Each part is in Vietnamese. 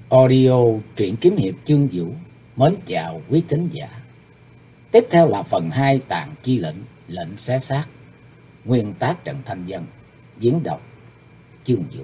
Audio truyện kiếm hiệp chương Vũ. Mến chào quý thính giả. Tiếp theo là phần 2 Tàn chi lệnh, lệnh xé xác. Nguyên tác Trần Thanh Dân, diễn đọc chương Vũ.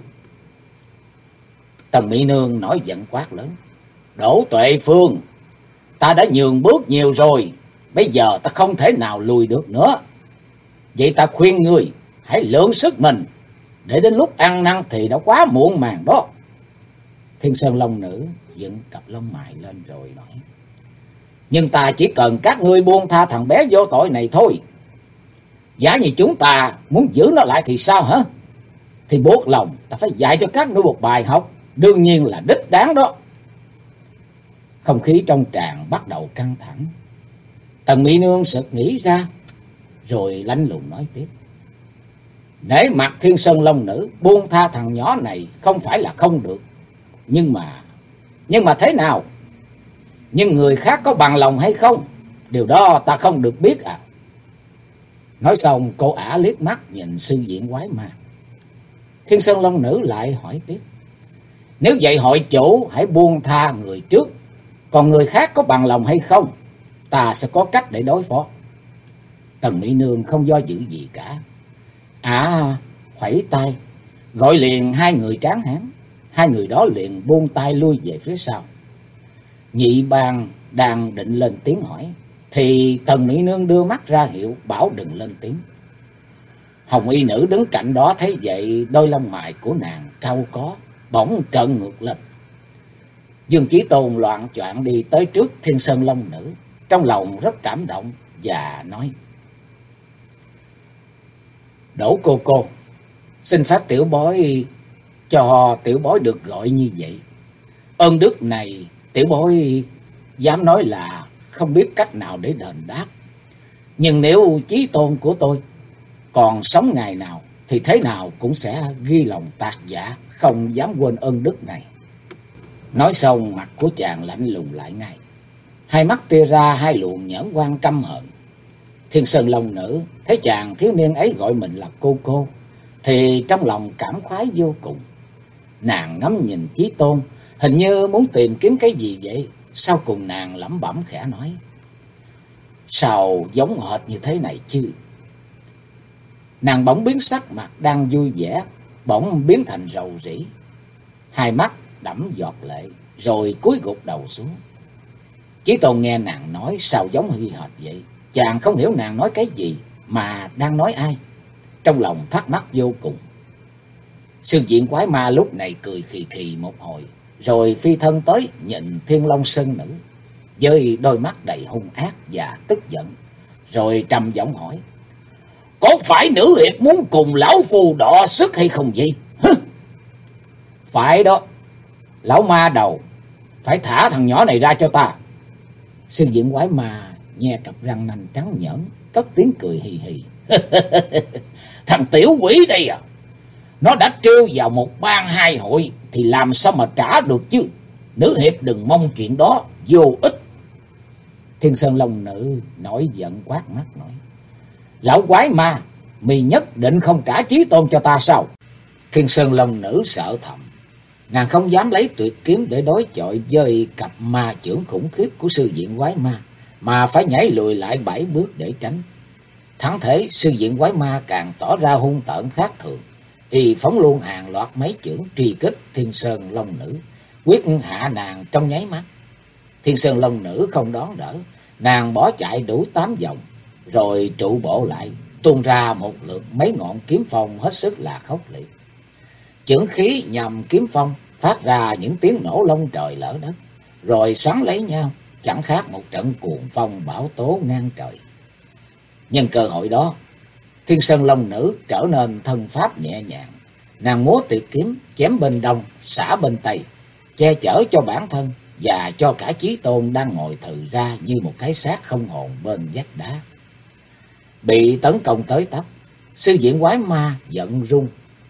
Tần Mỹ Nương nói giận quát lớn: Đỗ Tuệ Phương, ta đã nhường bước nhiều rồi, bây giờ ta không thể nào lùi được nữa. Vậy ta khuyên ngươi hãy lượng sức mình, để đến lúc ăn năn thì đã quá muộn màng đó. Thiên Sơn Long Nữ dựng cặp lông mày lên rồi nói: Nhưng ta chỉ cần các ngươi buông tha thằng bé vô tội này thôi. Giả như chúng ta muốn giữ nó lại thì sao hả? Thì buộc lòng ta phải dạy cho các ngươi một bài học, đương nhiên là đích đáng đó. Không khí trong tràng bắt đầu căng thẳng. Tần Mỹ Nương sực nghĩ ra, rồi lạnh lùng nói tiếp: Nể mặt Thiên Sơn Long Nữ, buông tha thằng nhỏ này không phải là không được. Nhưng mà thế nào? Nhưng người khác có bằng lòng hay không? Điều đó ta không được biết à? Nói xong cô ả liếc mắt nhìn sư diện quái ma. Thiên Sơn Long Nữ lại hỏi tiếp: Nếu vậy hội chủ hãy buông tha người trước, còn người khác có bằng lòng hay không, ta sẽ có cách để đối phó. Tần Mỹ Nương không do dự gì cả. Khuẩy tay gọi liền hai người tráng hán. Hai người đó liền buông tay lui về phía sau. Nhị bang đang định lên tiếng hỏi, thì Tần Mỹ Nương đưa mắt ra hiệu bảo đừng lên tiếng. Hồng y nữ đứng cạnh đó thấy vậy, đôi lông mày của nàng cau có, bỗng trợn ngược lên. Dương Chí Tôn loạng choạng đi tới trước Thiên Sơn Long Nữ, trong lòng rất cảm động và nói: Đỗ cô, xin phép tiểu bối cho tiểu bối được gọi như vậy. Ơn đức này tiểu bối dám nói là không biết cách nào để đền đáp. Nhưng nếu Chí Tôn của tôi còn sống ngày nào thì thế nào cũng sẽ ghi lòng tạc dạ, không dám quên ơn đức này. Nói xong mặt của chàng lạnh lùng lại ngay, hai mắt tia ra hai luồng nhẫn quan căm hận. Thiên Sơn Long Nữ thấy chàng thiếu niên ấy gọi mình là cô, thì trong lòng cảm khoái vô cùng. Nàng ngắm nhìn Chí Tôn, hình như muốn tìm kiếm cái gì vậy. Sau cùng nàng lẩm bẩm khẽ nói: Sao giống hệt như thế này chứ? Nàng bỗng biến sắc mặt đang vui vẻ, bỗng biến thành rầu rĩ, hai mắt đẫm giọt lệ, rồi cúi gục đầu xuống. Chí Tôn nghe nàng nói sao giống y hệt vậy, chàng không hiểu nàng nói cái gì mà đang nói ai, trong lòng thắc mắc vô cùng. Sư diện quái ma lúc này cười khì khì một hồi, rồi phi thân tới nhìn Thiên Long Sơn Nữ với đôi mắt đầy hung ác và tức giận, rồi trầm giọng hỏi: Có phải nữ hiệp muốn cùng lão phu đọ sức hay không vậy? Phải đó, lão ma đầu, phải thả thằng nhỏ này ra cho ta. Sư diện quái ma nhe cặp răng nanh trắng nhởn, cất tiếng cười hì hì. Thằng tiểu quỷ đây à, nó đã trêu vào một bang hai hội thì làm sao mà trả được chứ. Nữ hiệp đừng mong chuyện đó, vô ích. Thiên Sơn Long Nữ nổi giận quát mắt nói: Lão quái ma, mày nhất định không trả Chí Tôn cho ta sao? Thiên Sơn Long Nữ sợ thầm, nàng không dám lấy tuyệt kiếm để đối chọi với cặp ma chưởng khủng khiếp của sư diện quái ma, mà phải nhảy lùi lại 7 bước để tránh. Thắng thế, sư diện quái ma càng tỏ ra hung tợn khác thường, y phóng luôn hàng loạt mấy chưởng truy kích Thiên Sơn Long Nữ, quyết hạ nàng trong nháy mắt. Thiên Sơn Long Nữ không đón đỡ, nàng bỏ chạy đủ 8 vòng, rồi trụ bộ lại, tuôn ra một lượt mấy ngọn kiếm phong hết sức là khốc liệt. Chưởng khí nhằm kiếm phong phát ra những tiếng nổ long trời lở đất, rồi xoắn lấy nhau, chẳng khác một trận cuồng phong bão tố ngang trời. Nhân cơ hội đó, Thiên Sơn Long Nữ trở nên thân pháp nhẹ nhàng, nàng múa tuyệt kiếm chém bên đông xả bên tây, che chở cho bản thân và cho cả Chí Tôn đang ngồi thừ ra như một cái xác không hồn bên vách đá. Bị tấn công tới tấp, sư diện quái ma giận run,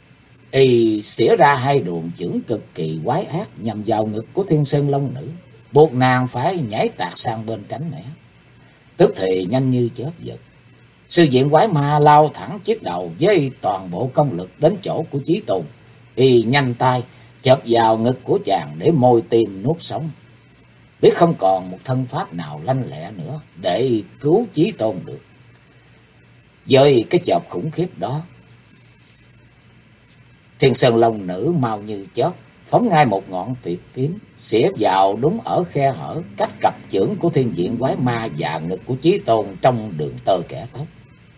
y xỉa ra hai luồng chưởng cực kỳ quái ác nhằm vào ngực của Thiên Sơn Long Nữ, buộc nàng phải nhảy tạt sang bên tránh né. Tức thì nhanh như chớp giật, sư diện quái ma lao thẳng chiếc đầu với toàn bộ công lực đến chỗ của Chí Tôn. Y nhanh tay chộp vào ngực của chàng để môi tim nuốt sống. Biết không còn một thân pháp nào lanh lẹ nữa để cứu Chí Tôn được. Với cái chộp khủng khiếp đó, Thiên Sơn Long Nữ mau như chớp phóng ngay một ngọn tuyệt kiếm, xỉa vào đúng ở khe hở cách cặp chưởng của Thiên Diện Quái Ma và ngực của Chí Tôn trong đường tơ kẻ tóc.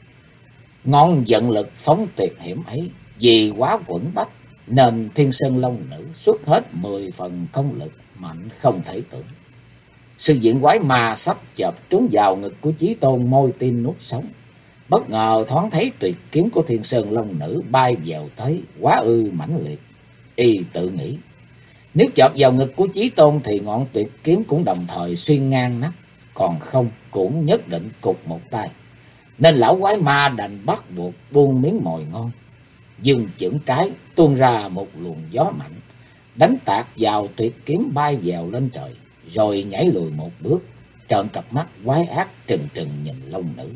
Ngọn vận lực phóng tuyệt hiểm ấy vì quá quẩn bách nên Thiên Sơn Long Nữ xuất hết 10 phần công lực mạnh không thể tưởng. Sư Diện Quái Ma sắp chộp trúng vào ngực của Chí Tôn môi tim nuốt sống. Bất ngờ thoáng thấy tuyệt kiếm của Thiên Sơn Long Nữ bay vào tới, quá ư mãnh liệt. Y tự nghĩ, nếu chộp vào ngực của Chí Tôn thì ngọn tuyệt kiếm cũng đồng thời xuyên ngang nắp, còn không cũng nhất định cục một tay. Nên lão quái ma đành bắt buộc buông miếng mồi ngon, dừng chưởng trái tuôn ra một luồng gió mạnh, đánh tạt vào tuyệt kiếm bay vèo lên trời, rồi nhảy lùi một bước, trợn cặp mắt quái ác trừng trừng nhìn Long Nữ.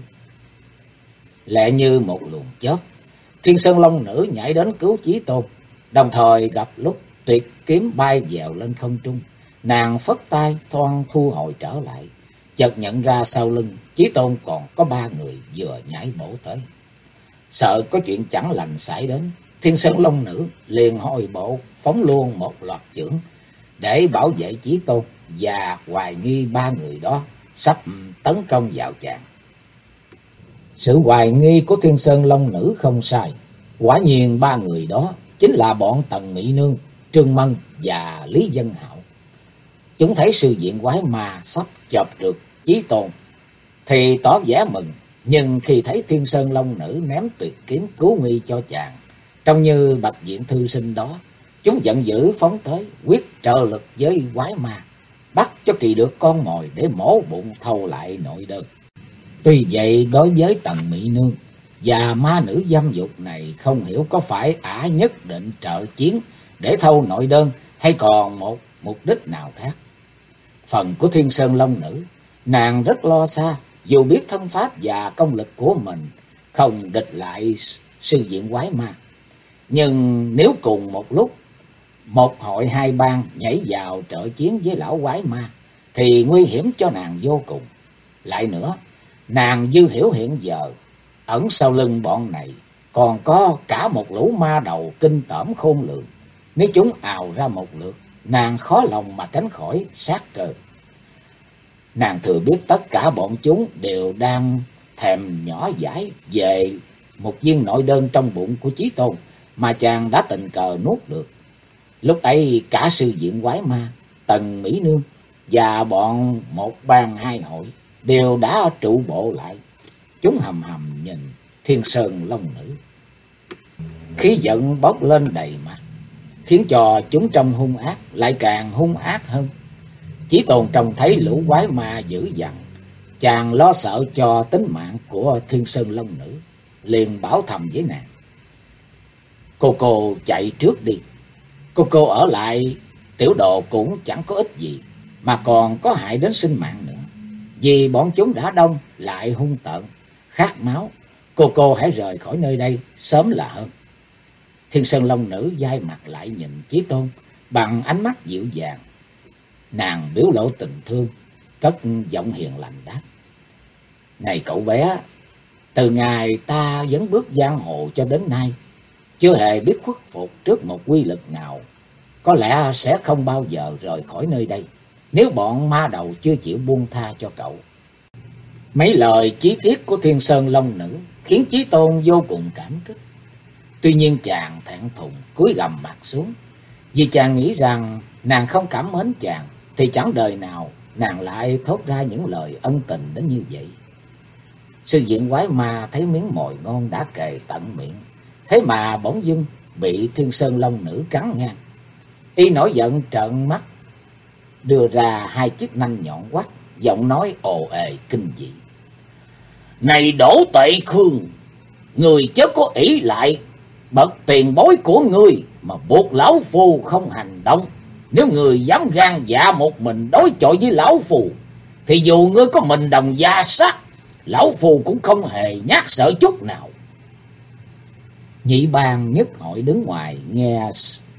Lẹ như một luồng chớp, Thiên Sơn Long Nữ nhảy đến cứu Chí Tôn, đồng thời gặp lúc tuyệt kiếm bay vèo lên không trung, nàng phất tay thoăn thu hồi trở lại, chợt nhận ra sau lưng Chí Tôn còn có 3 người vừa nhảy bổ tới. Sợ có chuyện chẳng lành xảy đến, Thiên Sơn Long Nữ liền hồi bộ phóng luôn một loạt chưởng để bảo vệ Chí Tôn và hoài nghi 3 người đó sắp tấn công vào chàng. Sự hoài nghi của Thiên Sơn Long Nữ không sai, quả nhiên 3 người đó chính là bọn Tần Mỹ Nương, Trương Mân và Lý Dân Hạo. Chúng thấy Sư Diện Quái Ma sắp chộp được Chí Tôn thì tỏ vẻ mừng, nhưng khi thấy Thiên Sơn Long Nữ ném tuyệt kiếm cứu nguy cho chàng, trông như bạch diện thư sinh đó, chúng giận dữ phóng tới, quyết trợ lực với Quái Ma, bắt cho kỳ được con mồi để mổ bụng thâu lại nội đơn. Tuy vậy, đối với Tần Mỹ Nương và ma nữ dâm dục này, không hiểu có phải ả nhất định trợ chiến để thâu nội đơn hay còn một mục đích nào khác. Phần của Thiên Sơn Long Nữ, nàng rất lo xa, dù biết thân pháp và công lực của mình không địch lại Sư Diện Quái Ma. Nhưng nếu cùng một lúc một hội 2 bang nhảy vào trợ chiến với lão Quái Ma thì nguy hiểm cho nàng vô cùng. Lại nữa, nàng dư hiểu hiện giờ ẩn sau lưng bọn này còn có cả một lũ ma đầu kinh tởm khôn lường. Nếu chúng ào ra một lượt, nàng khó lòng mà tránh khỏi sát cơ. Nàng thừa biết tất cả bọn chúng đều đang thèm nhỏ dãi về một viên nội đơn trong bụng của Chí Tôn mà chàng đã tình cờ nuốt được. Lúc ấy cả Sư Diện Quái Ma, Tần Mỹ Nương và bọn một bang 2 hội đều đã trụ bộ lại. Chúng hầm hầm nhìn Thiên Sơn Long Nữ, khí giận bốc lên đầy mặt, khiến cho chúng trông hung ác lại càng hung ác hơn. Chí Tôn trông thấy lũ quái ma dữ dằn, chàng lo sợ cho tính mạng của Thiên Sơn Long Nữ, liền bảo thầm với nàng: cô chạy trước đi, cô ở lại tiểu độ cũng chẳng có ích gì, mà còn có hại đến sinh mạng nữa. Vì bọn chúng đã đông lại hung tợn, khát máu, cô hãy rời khỏi nơi đây sớm là hơn. Thiên Sơn Long Nữ dai mặt lại nhìn Chí Tôn bằng ánh mắt dịu dàng. Nàng biểu lộ tình thương, cất giọng hiền lành đáp: Này cậu bé, từ ngày ta vẫn bước giang hồ cho đến nay, chưa hề biết khuất phục trước một quy lực nào. Có lẽ sẽ không bao giờ rời khỏi nơi đây, nếu bọn ma đầu chưa chịu buông tha cho cậu. Mấy lời chí thiết của Thiên Sơn Long Nữ khiến Chí Tôn vô cùng cảm kích. Tuy nhiên chàng thẹn thùng cúi gằm mặt xuống, vì chàng nghĩ rằng nàng không cảm mến chàng thì chẳng đời nào nàng lại thốt ra những lời ân tình đến như vậy. Sư Diện Quái Ma thấy miếng mồi ngon đã kề tận miệng, thế mà bỗng dưng bị Thiên Sơn Long Nữ cắn ngang. Y nổi giận trợn mắt, đưa ra 2 chiếc nanh nhọn quắt, giọng nói ồ ề kinh dị: Này Đỗ Tệ Khương, người chớ có ỷ lại bậc tiền bối của ngươi mà buộc lão phù không hành động. Nếu người dám gan dạ một mình đối chọi với lão phù, thì dù ngươi có mình đồng gia sát, lão phù cũng không hề nhát sợ chút nào. Nhị bang nhất hội đứng ngoài nghe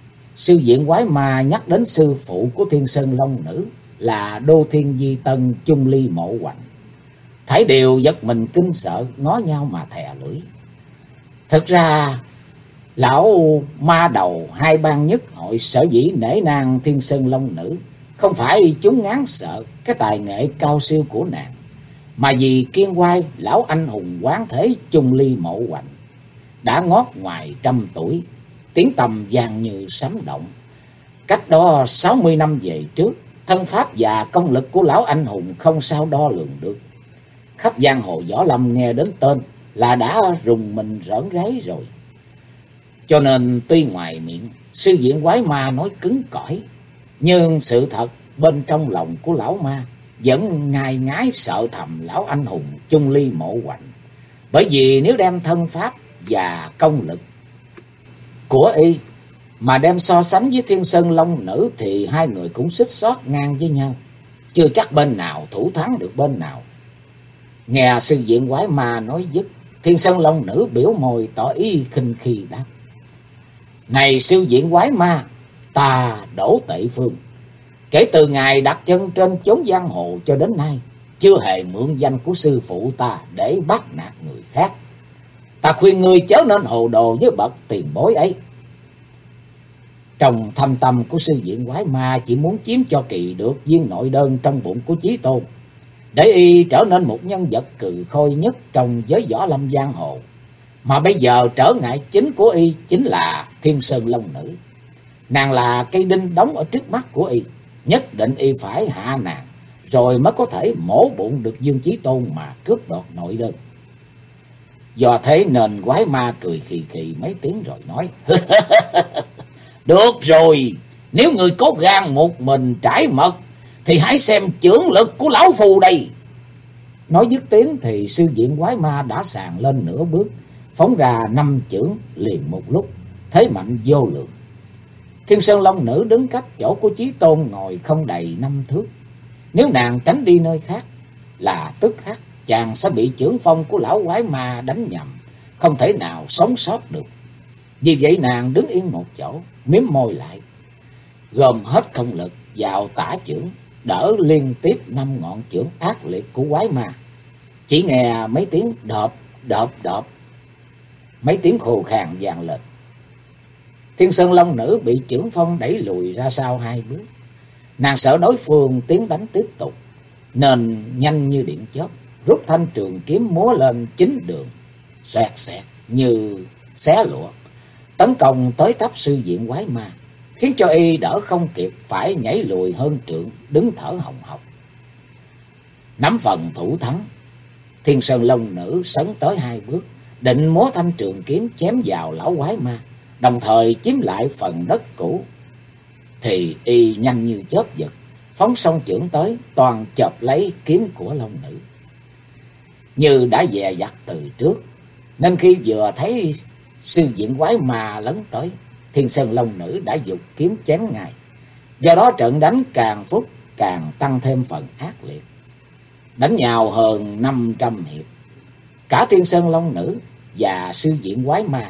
sư diện quái ma nhắc đến sư phụ của Thiên Sơn Long Nữ là Đô Thiên Di Tân Chung Ly Mộ Hoành. Thảy đều giật mình kinh sợ, ngó nhau mà thè lưỡi. Thực ra lão ma đầu hai ban nhất hội sở dĩ nể nang Thiên Sơn Long Nữ không phải chúng ngán sợ cái tài nghệ cao siêu của nàng, mà vì kiên quai lão anh hùng quán thế Chung Ly Mộ Hoành đã ngót ngoài 100 tuổi, tiếng tầm vang như sấm động. Cách đó 60 năm về trước, thân pháp và công lực của lão anh hùng không sao đo lường được. Khắp giang hồ võ lâm nghe đến tên là đã rùng mình rợn gáy rồi. Cho nên tuy ngoài miệng sư diện quái ma nói cứng cỏi, nhưng sự thật bên trong lòng của lão ma vẫn ngài ngái sợ thầm lão anh hùng Chung Ly Mộ Hoành. Bởi vì nếu đem thân pháp và công lực của y mà đem so sánh với Thiên Sơn Long Nữ thì hai người cũng xích xót ngang với nhau, chưa chắc bên nào thủ thắng được bên nào. Nghe sư diện quái ma nói dứt, Thiên Sơn Long Nữ biểu môi tỏ ý khinh khi đáp: Này sư diện quái ma, ta Đỗ Tệ Phương, kể từ ngày đặt chân trên chốn giang hồ cho đến nay, chưa hề mượn danh của sư phụ ta để bắt nạt người khác. Ta khuyên ngươi chớ nên hồ đồ với bậc tiền bối ấy. Trong thâm tâm của sư diện quái ma chỉ muốn chiếm cho kỳ được viên nội đơn trong bụng của Chí Tôn, để y trở nên một nhân vật cừ khôi nhất trong giới võ lâm giang hồ. Mà bây giờ trở ngại chính của y chính là Thiên Sơn Long Nữ. Nàng là cây đinh đóng ở trước mắt của y, nhất định y phải hạ nàng, rồi mới có thể mổ bụng được Dương Chí Tôn mà cướp đoạt nội đơn. Do thế nên quái ma cười khì khì mấy tiếng rồi nói: Được rồi, nếu người có gan một mình trải mật thì hãy xem chưởng lực của lão phù đây. Nói dứt tiếng thì sư diện quái ma đã sàn lên nửa bước, phóng ra 5 chưởng liền một lúc, thế mạnh vô lượng. Thiên Sơn Long Nữ đứng cách chỗ của Chí Tôn ngồi không đầy 5 thước. Nếu nàng tránh đi nơi khác là tức khắc chàng sẽ bị chưởng phong của lão quái ma đánh nhầm, không thể nào sống sót được. Vì vậy nàng đứng yên một chỗ, miếm môi lại, gồm hết công lực vào tả chưởng, đỡ liên tiếp 5 ngọn chưởng ác liệt của quái ma. Chỉ nghe mấy tiếng đợp đợp đợp, mấy tiếng khô khan vang lên. Thiên Sơn Long Nữ bị chưởng phong đẩy lùi ra sau 2 bước. Nàng sợ đối phương tiến đánh tiếp tục, nên nhanh như điện chớp rút thanh trường kiếm múa lên 9 đường, xoẹt xẹt như xé lụa, tấn công tới tấp sư diện quái ma, khiến cho y đỡ không kịp phải nhảy lùi hơn trượng, đứng thở hồng hộc. Nắm phần thủ thắng, Thiên Sơn Long Nữ sấn tới 2 bước, định múa thanh trường kiếm chém vào lão quái ma, đồng thời chiếm lại phần đất cũ. Thì y nhanh như chớp giật, phóng song chưởng tới, toàn chộp lấy kiếm của Long Nữ. Như đã dè dặt từ trước, nên khi vừa thấy sư diện quái ma lấn tới, Thiên Sơn Long Nữ đã giục kiếm chém ngay. Do đó trận đánh càng phút càng tăng thêm phần ác liệt. Đánh nhau hơn 500 hiệp, cả Thiên Sơn Long Nữ và sư diện quái ma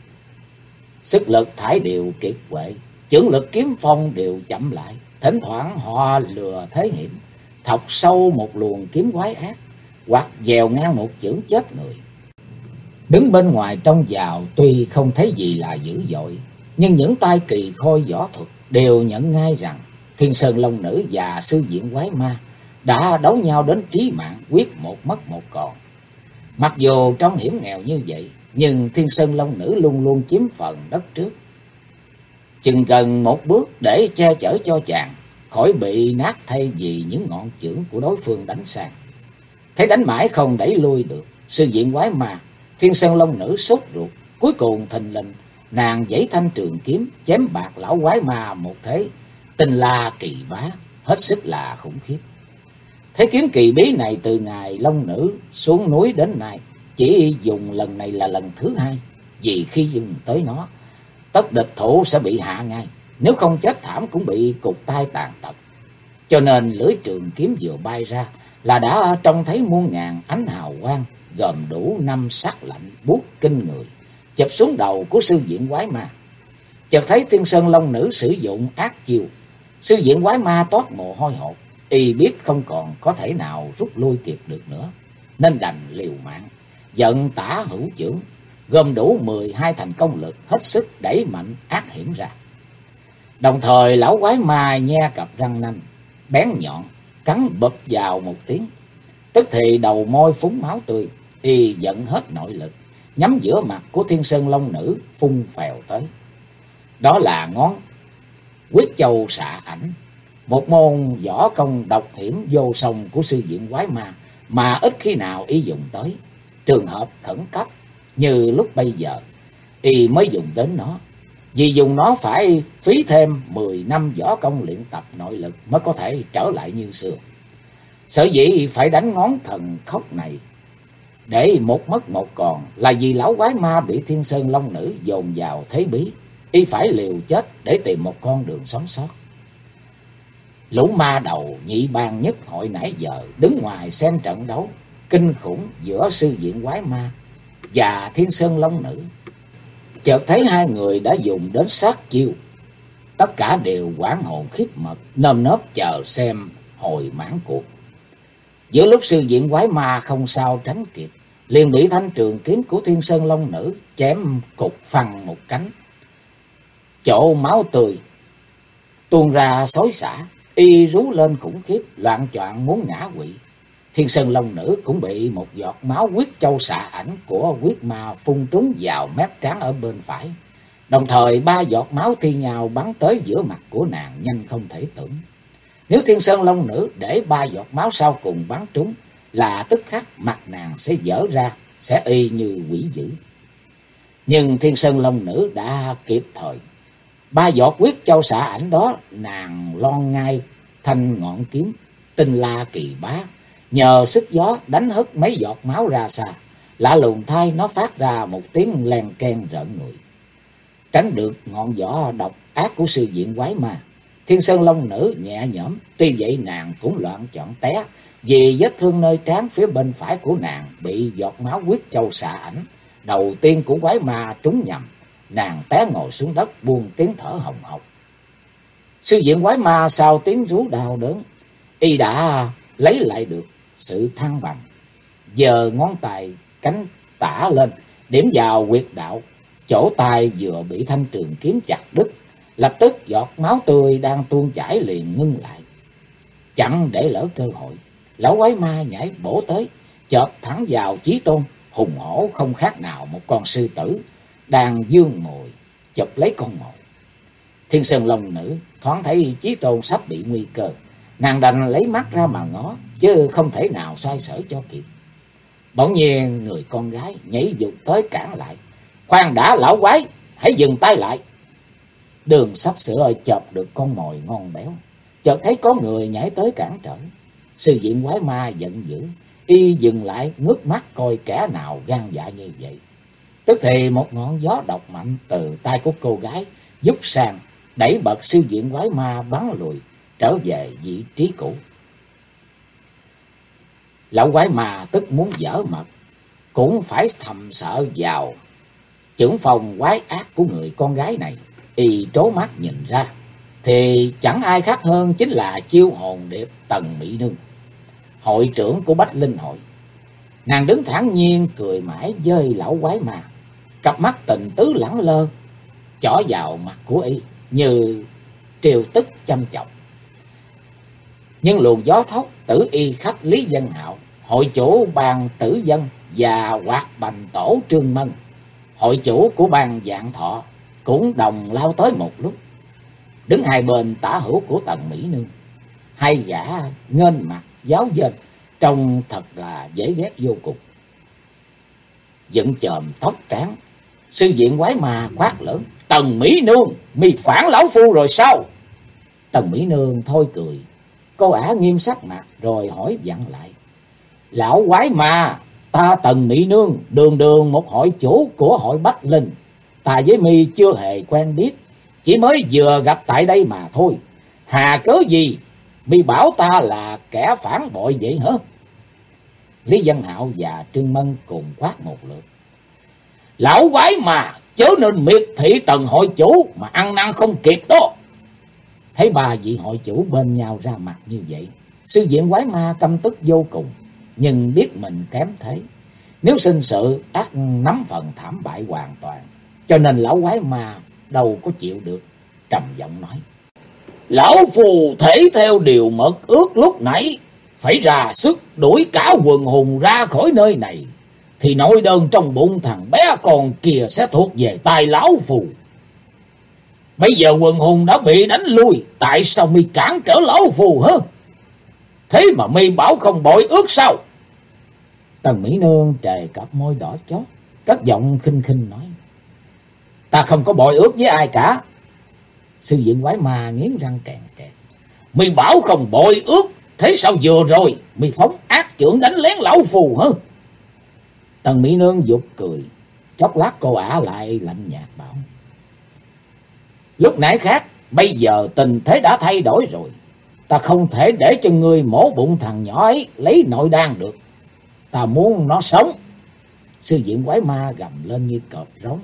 sức lực thải đều kiệt quệ, chưởng lực kiếm phong đều chậm lại. Thỉnh thoảng họ lừa thế hiểm, thọc sâu một luồng kiếm quái ác, hoặc dèo ngang một chưởng chết người. Đứng bên ngoài trông vào tuy không thấy gì là dữ dội, nhưng những tay kỳ khôi võ thuật đều nhận ngay rằng Thiên Sơn Long Nữ và sư diện quái ma đã đấu nhau đến chí mạng, quyết một mất một còn. Mặc dù trong hiểm nghèo như vậy, nhưng Thiên Sơn Long Nữ luôn luôn chiếm phần đất trước, chừng gần một bước để che chở cho chàng khỏi bị nát thay vì những ngọn chưởng của đối phương đánh sang. Thấy đánh mãi không đẩy lui được sư diện quái ma, Thiên Sơn Long Nữ sốt ruột, cuối cùng thình lình nàng giãy thanh trường kiếm chém bạc lão quái ma một thế tinh la kỳ bá, hết sức là khủng khiếp. Thế kiếm kỳ bí này từ ngày Long Nữ xuống núi đến nay chỉ dùng lần này là lần thứ 2, vì khi dùng tới nó, tất địch thủ sẽ bị hạ ngay, nếu không chết thảm cũng bị cụt tay tàn tật. Cho nên lưỡi trường kiếm vừa bay ra là đã trông thấy muôn ngàn ánh hào quang, gồm đủ 5 sắc lạnh buốt kinh người, chụp xuống đầu của sư diện quái ma. Chợt thấy Thiên Sơn Long Nữ sử dụng ác chiêu, sư diện quái ma toát mồ hôi hột, y biết không còn có thể nào rút lui kịp được nữa, nên đành liều mạng, giận tả hữu chưởng, gồm đủ 12 thành công lực, hết sức đẩy mạnh ác hiểm ra. Đồng thời lão quái ma nhe cặp răng nanh bén nhọn, cắn bụp vào một tiếng, tức thì đầu môi phúng máu tươi, y giận hết nội lực, nhắm giữa mặt của Thiên Sơn Long Nữ phun phèo tới. Đó là ngón Quyết Châu Xạ Ảnh, một môn võ công độc hiểm vô song của sư diện quái ma mà ít khi nào y dùng tới. Trường hợp khẩn cấp như lúc bây giờ, y mới dùng đến nó. Vì dùng nó phải phí thêm 10 năm võ công luyện tập nội lực mới có thể trở lại như xưa. Sở dĩ phải đánh ngón thần khốc này để một mất một còn là vì lão quái ma bị Thiên Sơn Long Nữ dồn vào thế bí, y phải liều chết để tìm một con đường sống sót. Lũ ma đầu nhị bang nhất hội nãy giờ đứng ngoài xem trận đấu kinh khủng giữa sư diện quái ma và Thiên Sơn Long Nữ. Chợt thấy hai người đã dùng đến sát chiêu, tất cả đều hoảng hồn khiếp mật, nơm nớp chờ xem hồi mãn cuộc. Giữa lúc sư diện quái ma không sao tránh kịp, liền bị thanh trường kiếm của Thiên Sơn Long Nữ chém cục phăng một cánh, chỗ máu tươi tuôn ra xối xả, y rú lên khủng khiếp, loạng choạng muốn ngã quỵ. Thiên Sơn Long Nữ cũng bị một giọt máu Quyết Châu Xạ Ảnh của quyết ma phun trúng vào mép trán ở bên phải. Đồng thời 3 giọt máu thi nhau bắn tới giữa mặt của nàng nhanh không thể tưởng. Nếu Thiên Sơn Long Nữ để 3 giọt máu sau cùng bắn trúng là tức khắc mặt nàng sẽ vỡ ra, sẽ y như quỷ dữ. Nhưng Thiên Sơn Long Nữ đã kịp thời. 3 giọt Quyết Châu Xạ Ảnh đó nàng lon ngay thanh ngọn kiếm tinh la kỳ bá, nhờ sức gió đánh hất mấy giọt máu ra xa. Lạ lùng thay nó phát ra một tiếng len keng rợn người. Tránh được ngọn gió độc ác của sư diện quái ma, Thiên Sơn Long Nữ nhẹ nhõm, tuy vậy nàng cũng loạn choạng té, vì vết thương nơi trán phía bên phải của nàng bị giọt máu Quyết Châu Xạ Ảnh đầu tiên của quái ma trúng nhầm. Nàng té ngồi xuống đất buông tiếng thở hồng hộc. Sư diện quái ma sau tiếng rú đau đớn, y đã lấy lại được sự thăng bằng, giơ ngón tay cánh tả lên điểm vào huyệt đạo chỗ tai vừa bị thanh trường kiếm chặt đứt. Lập tức giọt máu tươi đang tuôn chảy liền ngưng lại. Chẳng để lỡ cơ hội, lão quái ma nhảy bổ tới, chộp thẳng vào Chí Tôn, hùng hổ không khác nào một con sư tử đang dương mồi chụp lấy con mồi. Thiên Sơn Long Nữ thoáng thấy Chí Tôn sắp bị nguy cơ, nàng đành lấy mắt ra mà ngó, chứ không thể nào xoay sở cho kịp. Bỗng nhiên người con gái nhảy vụt tới cản lại. Khoan đã lão quái, hãy dừng tay lại. Đường sắp sửa chộp được con mồi ngon béo, chợt thấy có người nhảy tới cản trở. Sư diện quái ma giận dữ, y dừng lại ngước mắt coi kẻ nào gan dạ như vậy. Tức thì một ngọn gió độc mạnh từ tay của cô gái vút sang, đẩy bật sư diện quái ma bắn lùi trở về vị trí cũ. Lão quái ma tức muốn dở mật, cũng phải thầm sợ vào chưởng phòng quái ác của người con gái này. Y trố mắt nhìn ra thì chẳng ai khác hơn chính là chiêu hồn điệp Tần Mỹ Nương, hội trưởng của Bách Linh hội. Nàng đứng thản nhiên cười mãi với lão quái ma, cặp mắt tình tứ lẳng lơ chỏ vào mặt của y như triều tức chăm chọc. Nhưng luồng gió thốc Tử Y khách Lý Dân Hạo, hội chủ ban Tử Dân, và Hoạt Bành Tổ Trương Mân, hội chủ của ban Vạn Thọ, cũng đồng lao tới một lúc, đứng hai bên tả hữu của Tần Mỹ Nương. Hai gã nghênh mặt giáo dên, trông thật là dễ ghét vô cùng. Dựng chòm tóc trắng, sư diện quái ma quát lớn: Tần Mỹ Nương, mi phản lão phu rồi sao? Tần Mỹ Nương thôi cười, cô ả nghiêm sắc mặt rồi hỏi vặn lại: Lão quái ma, ta Tần Mỹ Nương đường đường một hội chủ của hội Bách Linh, ta với mi chưa hề quen biết, chỉ mới vừa gặp tại đây mà thôi. Hà cớ gì mi bảo ta là kẻ phản bội vậy hả? Lý Dân Hạo và Trương Mân cùng quát một lượt: Lão quái mà, chớ nên miệt thị Tần hội chủ mà ăn năn không kịp đó. Thấy ba vị hội chủ bên nhau ra mặt như vậy, sư diện quái ma căm tức vô cùng, nhưng biết mình kém thế, nếu sinh sự ắt nắm phần thảm bại hoàn toàn, cho nên lão quái ma đâu có chịu được, trầm giọng nói: Lão phù thể theo điều mật ước lúc nãy, phải ra sức đuổi cả quần hùng ra khỏi nơi này, thì nỗi đơn trong bụng thằng bé con kia sẽ thuộc về tay lão phù. Bây giờ quần hùng đã bị đánh lui, tại sao mi cản trở lão phù hả? Thế mà mi bảo không bội ước sao? Tần Mỹ Nương trề cặp môi đỏ chót, cất giọng khinh khinh nói: Ta không có bội ước với ai cả. Sư diện quái ma nghiến răng kèn kẹt: Mi bảo không bội ước, thế sao vừa rồi mi phóng ác chưởng đánh lén lão phù hả? Tần Mỹ Nương giục cười, chốc lát cô ả lại lạnh nhạt bảo: Lúc nãy khác, bây giờ tình thế đã thay đổi rồi. Ta không thể để cho ngươi mổ bụng thằng nhỏ ấy lấy nội đan được. Ta muốn nó sống. Sư diện quái ma gầm lên như cọp rống: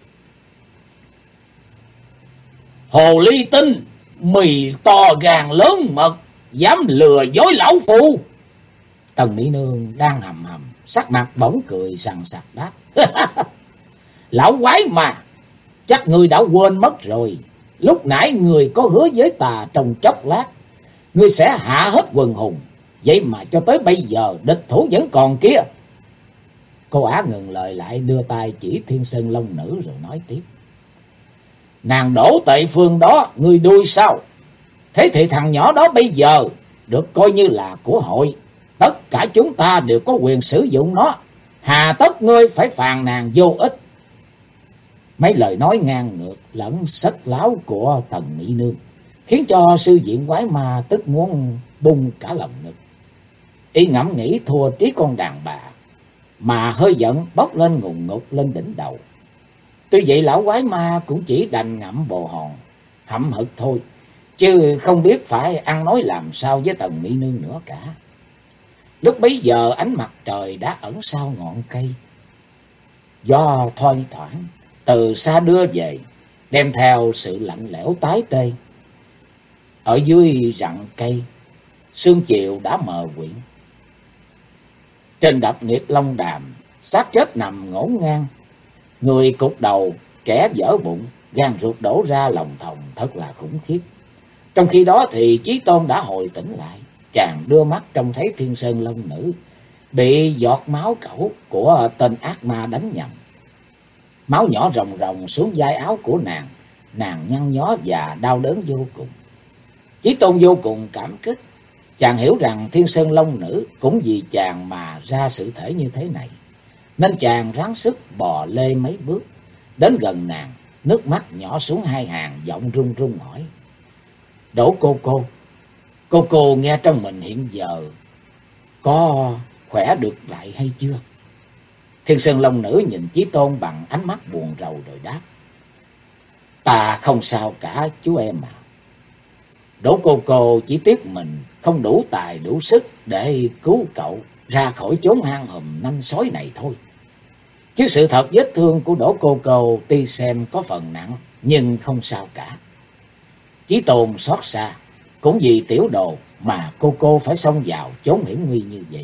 Hồ ly tinh, mì to gan lớn mật, dám lừa dối lão phu. Tần Mỹ Nương đang hầm hầm, sắc mặt bỗng cười sằng sặc đáp: Lão quái mà, chắc ngươi đã quên mất rồi. Lúc nãy ngươi có hứa với ta trong chốc lát ngươi sẽ hạ hết quần hùng, vậy mà cho tới bây giờ địch thủ vẫn còn kia. Cô ả ngừng lời lại, đưa tay chỉ Thiên Sơn Long Nữ rồi nói tiếp: Nàng Đỗ Tệ Phương đó ngươi đuôi sao? Thế thì thằng nhỏ đó bây giờ được coi như là của hội, tất cả chúng ta đều có quyền sử dụng nó, hà tất ngươi phải phàn nàn vô ích. Mấy lời nói ngang ngược lẫn sất láo của Tần Mỹ Nương khiến cho sư diện quái ma tức muốn bung cả lòng ngực. Y ngẫm nghĩ thua trí con đàn bà, mà hơi giận bốc lên ngùn ngụt lên đỉnh đầu. Tuy vậy lão quái ma cũng chỉ đành ngậm bồ hòn hậm hực thôi, chứ không biết phải ăn nói làm sao với Tần Mỹ Nương nữa cả. Lúc bấy giờ ánh mặt trời đã ẩn sau ngọn cây, gió thoang thoảng từ xa đưa về, đem theo sự lạnh lẽo tái tê. Ở dưới rặng cây, sương chiều đã mờ quyện. Trên đập nghiệt long đàm, xác chết nằm ngổn ngang, người cụt đầu, kẻ vỡ bụng, gan ruột đổ ra lòng thòng, thật là khủng khiếp. Trong khi đó thì Chí Tôn đã hồi tỉnh lại, chàng đưa mắt trông thấy Thiên Sơn Long Nữ bị giọt máu cẩu của tên ác ma đánh nhầm. Máu nhỏ ròng ròng xuống vai áo của nàng nhăn nhó và đau đớn vô cùng. Chí Tôn vô cùng cảm kích, chàng hiểu rằng Thiên Sơn Long Nữ cũng vì chàng mà ra sự thể như thế này, nên chàng ráng sức bò lê mấy bước đến gần nàng, nước mắt nhỏ xuống hai hàng, giọng run run hỏi: Đỗ cô nghe trong mình hiện giờ có khỏe được lại hay chưa? Thiên Sơn Long Nữ nhìn Chí Tôn bằng ánh mắt buồn rầu rồi đáp: Ta không sao cả chú em à. Đỗ cô chỉ tiếc mình không đủ tài đủ sức để cứu cậu ra khỏi chốn hang hùm nanh sói này thôi. Chứ sự thật vết thương của Đỗ cô tuy xem có phần nặng, nhưng không sao cả. Chí Tôn xót xa, cũng vì tiểu đồ mà cô phải xông vào chốn hiểm nguy như vậy.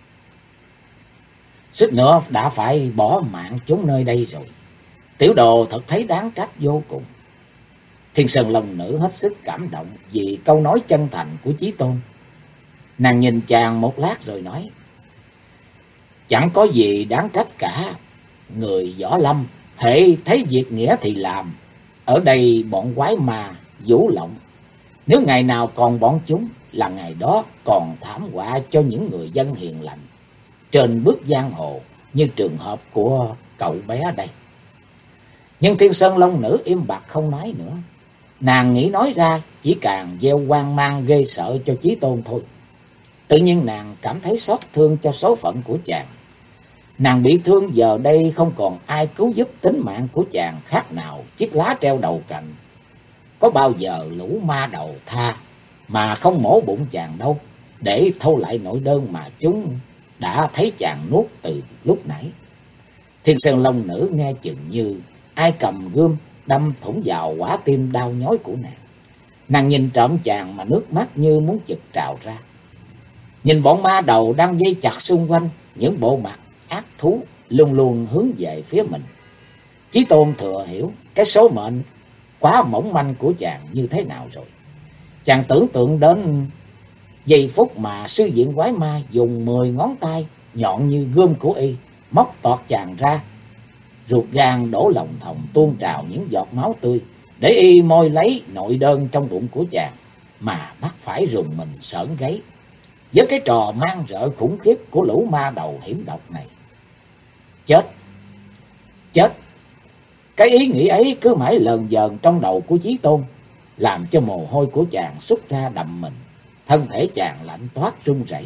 Suýt nữa đã phải bỏ mạng chốn nơi đây rồi. Tiểu đồ thật thấy đáng trách vô cùng. Thiên Sơn Long Nữ hết sức cảm động vì câu nói chân thành của Chí Tôn. Nàng nhìn chàng một lát rồi nói: Chẳng có gì đáng trách cả. Người võ lâm hễ thấy việc nghĩa thì làm. Ở đây bọn quái ma vũ lộng, nếu ngày nào còn bọn chúng là ngày đó còn thảm họa cho những người dân hiền lành trên bước giang hồ, như trường hợp của cậu bé đây. Nhưng Thiên Sơn Long Nữ im bặt không nói nữa. Nàng nghĩ nói ra chỉ càng gieo hoang mang ghê sợ cho Chí Tôn thôi. Tự nhiên nàng cảm thấy xót thương cho số phận của chàng. Nàng bị thương giờ đây không còn ai cứu giúp tính mạng của chàng khác nào chiếc lá treo đầu cành. Có bao giờ lũ ma đầu tha mà không mổ bụng chàng đâu, để thâu lại nỗi đơn mà chúng đã thấy chàng nuốt từ lúc nãy. Thiên Sơn Long Nữ nghe chừng như ai cầm gươm đâm thủng vào quả tim đau nhói của nàng. Nàng nhìn trộm chàng mà nước mắt như muốn chực trào ra. Nhìn bọn ma đầu đang dây chặt xung quanh, những bộ mặt ác thú luôn luôn hướng về phía mình. Chí Tôn thừa hiểu cái số mệnh quá mỏng manh của chàng như thế nào rồi. Chàng tưởng tượng đến giây phút mà sư diện quái ma dùng 10 ngón tay nhọn như gươm của y móc toạc chàng ra, ruột gan đổ lòng thòng tuôn trào những giọt máu tươi, để y môi lấy nội đơn trong bụng của chàng, mà bắt phải rùng mình sởn gáy với cái trò mang rợ khủng khiếp của lũ ma đầu hiểm độc này. Chết! Chết! Cái ý nghĩ ấy cứ mãi lờn vờn trong đầu của Chí Tôn, làm cho mồ hôi của chàng xuất ra đầm mình, thân thể chàng lạnh toát run rẩy.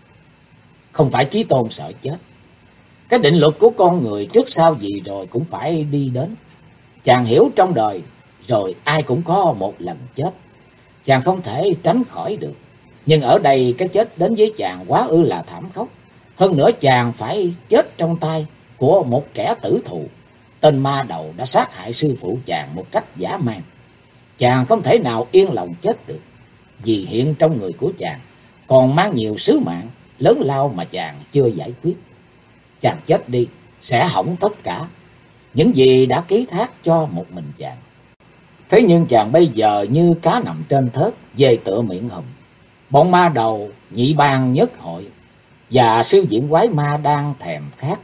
Không phải Chí Tôn sợ chết, cái định luật của con người trước sau gì rồi cũng phải đi đến. Chàng hiểu trong đời rồi ai cũng có một lần chết, chàng không thể tránh khỏi được. Nhưng ở đây cái chết đến với chàng quá ư là thảm khốc. Hơn nữa chàng phải chết trong tay của một kẻ tử thù. Tên ma đầu đã sát hại sư phụ chàng một cách dã man. Chàng không thể nào yên lòng chết được, vì hiện trong người của chàng còn mang nhiều sứ mạng lớn lao mà chàng chưa giải quyết. Chàng chết đi sẽ hỏng tất cả những gì đã ký thác cho một mình chàng. Thế nhưng chàng bây giờ như cá nằm trên thớt, về tựa miệng hùm. Bọn ma đầu nhị bang nhất hội và sư diện quái ma đang thèm khát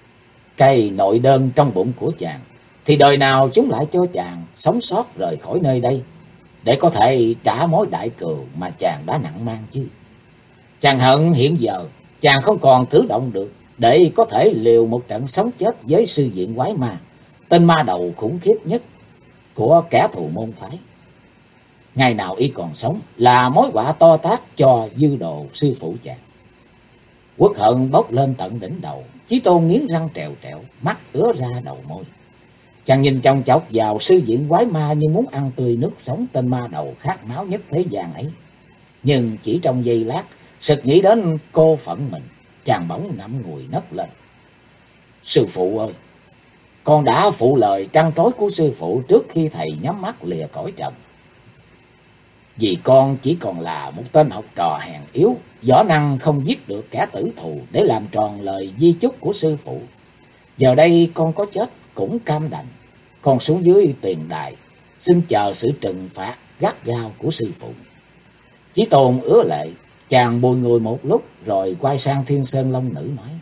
cây nội đơn trong bụng của chàng, thì đời nào chúng lại cho chàng sống sót rời khỏi nơi đây để có thể trả mối đại cừu mà chàng đã nặng mang chứ. Chàng hận hiện giờ chàng không còn cử động được để có thể liều một trận sống chết với sư diện quái ma, tên ma đầu khủng khiếp nhất của kẻ thù môn phái. Ngày nào y còn sống là mối họa to tát cho dư đồ sư phụ chàng. Uất hận bốc lên tận đỉnh đầu, Chí Tôn nghiến răng trèo trẹo, mắt ứa ra đầu môi. Chàng nhìn chòng chọc vào sư diện quái ma như muốn ăn tươi nước sống tên ma đầu khát máu nhất thế gian ấy. Nhưng chỉ trong giây lát, sực nghĩ đến cô phận mình, chàng bỗng ngậm ngùi nấc lên. Sư phụ ơi, con đã phụ lời trăn trối của sư phụ trước khi thầy nhắm mắt lìa cõi trần. Vì con chỉ còn là một tên học trò hèn yếu, võ năng không giết được kẻ tử thù để làm tròn lời di chúc của sư phụ. Giờ đây con có chết cũng cam đành. Con xuống dưới tuyền đài, xin chờ sự trừng phạt gắt gao của sư phụ. Chí Tôn ứa lệ, chàng bùi ngùi một lúc rồi quay sang Thiên Sơn Long Nữ nói: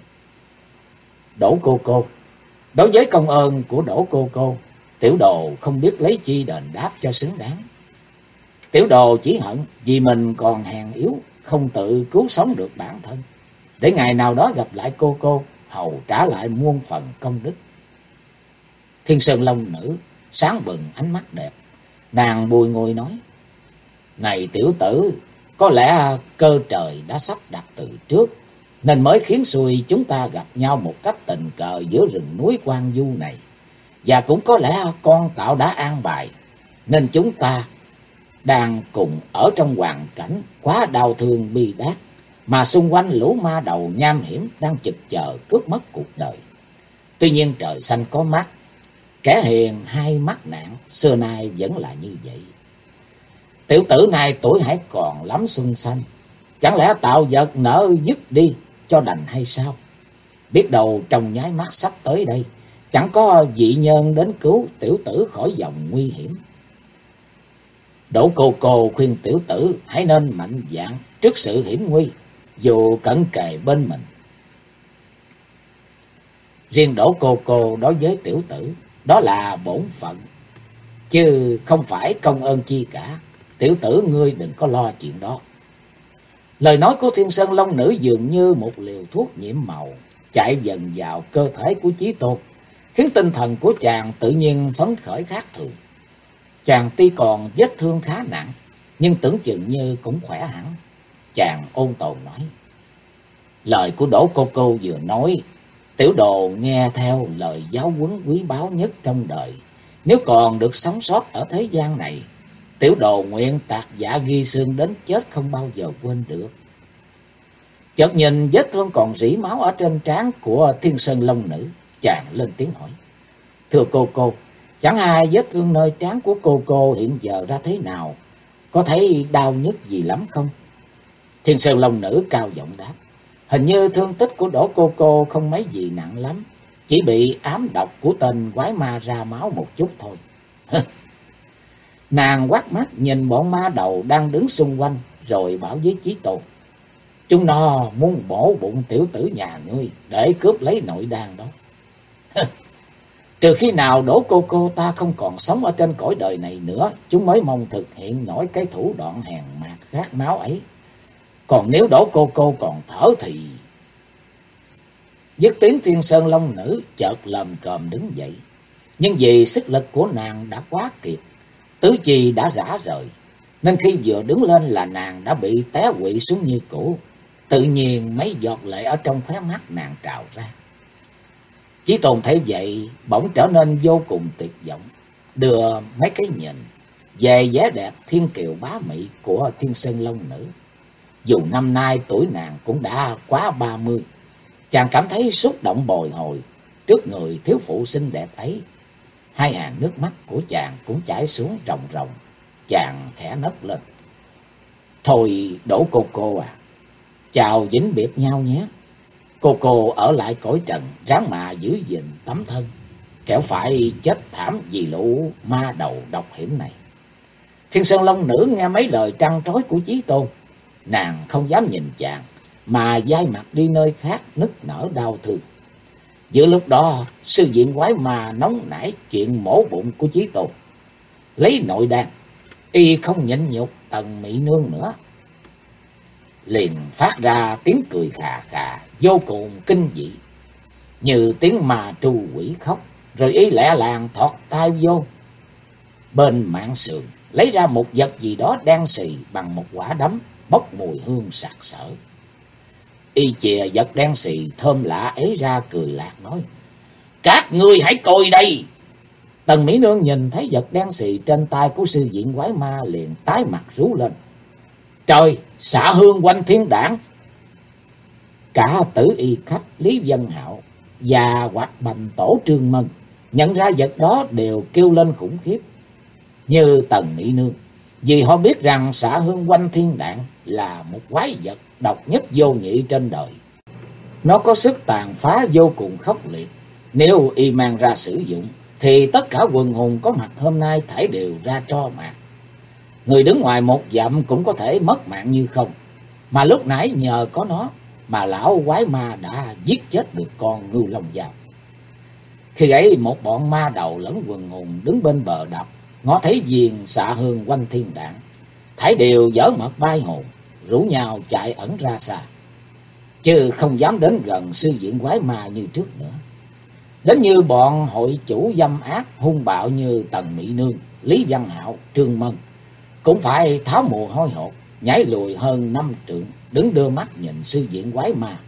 Đỗ cô, đối với công ơn của Đỗ cô, tiểu đồ không biết lấy chi đền đáp cho xứng đáng. Tiểu đồ chỉ hận vì mình còn hèn yếu, không tự cứu sống được bản thân, để ngày nào đó gặp lại cô hầu trả lại muôn phần công đức. Thiên Sơn Long Nữ sáng bừng ánh mắt đẹp, nàng bùi ngùi nói: Này tiểu tử, có lẽ cơ trời đã sắp đặt từ trước, nên mới khiến xui chúng ta gặp nhau một cách tình cờ giữa rừng núi Quan Du này. Và cũng có lẽ con tạo đã an bài, nên chúng ta đang cùng ở trong hoàn cảnh quá đau thương bi đát, mà xung quanh lũ ma đầu nham hiểm đang chực chờ cướp mất cuộc đời. Tuy nhiên trời xanh có mắt, kẻ hiền hay mắc nạn, xưa nay vẫn là như vậy. Tiểu tử này tuổi hãy còn lắm xuân xanh, chẳng lẽ tạo vật nỡ dứt đi cho đành hay sao? Biết đâu trong nháy mắt sắp tới đây, chẳng có vị nhân đến cứu tiểu tử khỏi vòng nguy hiểm. Đỗ cô khuyên tiểu tử hãy nên mạnh dạn trước sự hiểm nguy, dù cận kề bên mình. Riêng Đỗ cô đối với tiểu tử, đó là bổn phận, chứ không phải công ơn chi cả. Tiểu tử ngươi đừng có lo chuyện đó. Lời nói của Thiên Sơn Long Nữ dường như một liều thuốc nhiễm màu, chạy dần vào cơ thể của Chí Tôn, khiến tinh thần của chàng tự nhiên phấn khởi khác thường. Chàng tuy còn vết thương khá nặng, nhưng tưởng chừng như cũng khỏe hẳn. Chàng ôn tồn nói: Lời của Đỗ cô vừa nói, tiểu đồ nghe theo lời giáo huấn quý báu nhất trong đời. Nếu còn được sống sót ở thế gian này, tiểu đồ nguyện tạc dạ ghi xương đến chết không bao giờ quên được. Chợt nhìn vết thương còn rỉ máu ở trên trán của Thiên Sơn Long Nữ, chàng lên tiếng hỏi: Thưa cô, Chẳng hay vết thương nơi trán của cô hiện giờ ra thế nào? Có thấy đau nhức gì lắm không? Thiên Sơn Long Nữ cao giọng đáp. Hình như thương tích của Đỗ cô không mấy gì nặng lắm. Chỉ bị ám độc của tên quái ma ra máu một chút thôi. Nàng quát mắt nhìn bọn ma đầu đang đứng xung quanh, rồi bảo với Chí Tôn. Chúng nó muốn bổ bụng tiểu tử nhà ngươi để cướp lấy nội đan đó. Trừ khi nào Đỗ cô ta không còn sống ở trên cõi đời này nữa, chúng mới mong thực hiện nổi cái thủ đoạn hèn mạt khát máu ấy. Còn nếu Đỗ cô còn thở thì... Dứt tiếng, Thiên Sơn Long Nữ chợt lồm cồm đứng dậy. Nhưng vì sức lực của nàng đã quá kiệt, tứ chi đã rã rời, nên khi vừa đứng lên là nàng đã bị té quỵ xuống như cũ. Tự nhiên mấy giọt lệ ở trong khóe mắt nàng trào ra. Chí Tôn thấy vậy bỗng trở nên vô cùng tuyệt vọng, đưa mấy cái nhìn về vẻ đẹp thiên kiều bá mỹ của Thiên Sơn Long Nữ. Dù năm nay tuổi nàng cũng đã quá 30, chàng cảm thấy xúc động bồi hồi trước người thiếu phụ xinh đẹp ấy. Hai hàng nước mắt của chàng cũng chảy xuống ròng ròng. Chàng khẽ nấc lên. Thôi Đỗ cô à, chào vĩnh biệt nhau nhé. Cô ở lại cõi trần, ráng mà giữ gìn tấm thân, kẻo phải chết thảm vì lũ ma đầu độc hiểm này. Thiên Sơn Long Nữ nghe mấy lời trăn trối của Chí Tôn, nàng không dám nhìn chàng, mà dai mặt đi nơi khác nức nở đau thương. Giữa lúc đó, sư viện quái ma nóng nảy chuyện mổ bụng của Chí Tôn. Lấy nội đan, y không nhịn nhục Tần Mỹ Nương nữa, liền phát ra tiếng cười khà khà vô cùng kinh dị, như tiếng ma tru quỷ khóc. Rồi y lẹ làng thọt tay vô bên mạn sườn, lấy ra một vật gì đó đen xì bằng một quả đấm, bốc mùi hương sặc sỡ. Y chìa vật đen xì thơm lạ ấy ra, cười lạc nói: Các ngươi hãy coi đây. Tần Mỹ Nương nhìn thấy vật đen xì trên tay của sư viện quái ma liền tái mặt rú lên: Trời, xạ hương quanh thiên đảng! Cả Tử Y Khách, Lý Vân Hạo và Hoạch Bành Tổ Trương Mân nhận ra vật đó đều kêu lên khủng khiếp như Tần Mỹ Nương, vì họ biết rằng xạ hương quanh thiên đảng là một quái vật độc nhất vô nhị trên đời. Nó có sức tàn phá vô cùng khốc liệt. Nếu y mang ra sử dụng thì tất cả quần hùng có mặt hôm nay thảy đều ra tro mạc. Người đứng ngoài một dặm cũng có thể mất mạng như không. Mà lúc nãy nhờ có nó mà lão quái ma đã giết chết được con Ngưu Long Dao. Khi ấy một bọn ma đầu lẫn quần hùng đứng bên bờ đập, ngó thấy viên xạ hương quanh thiên đảng, thảy đều dở mật bay hồn, rủ nhau chạy ẩn ra xa, chứ không dám đến gần sư viện quái ma như trước nữa. Đến như bọn hội chủ dâm ác hung bạo như Tần Mỹ Nương, Lý Văn Hạo, Trương Mân cũng phải tháo mồ hôi hột, nhảy lùi hơn 5 trượng, đứng đưa mắt nhìn sư viện quái ma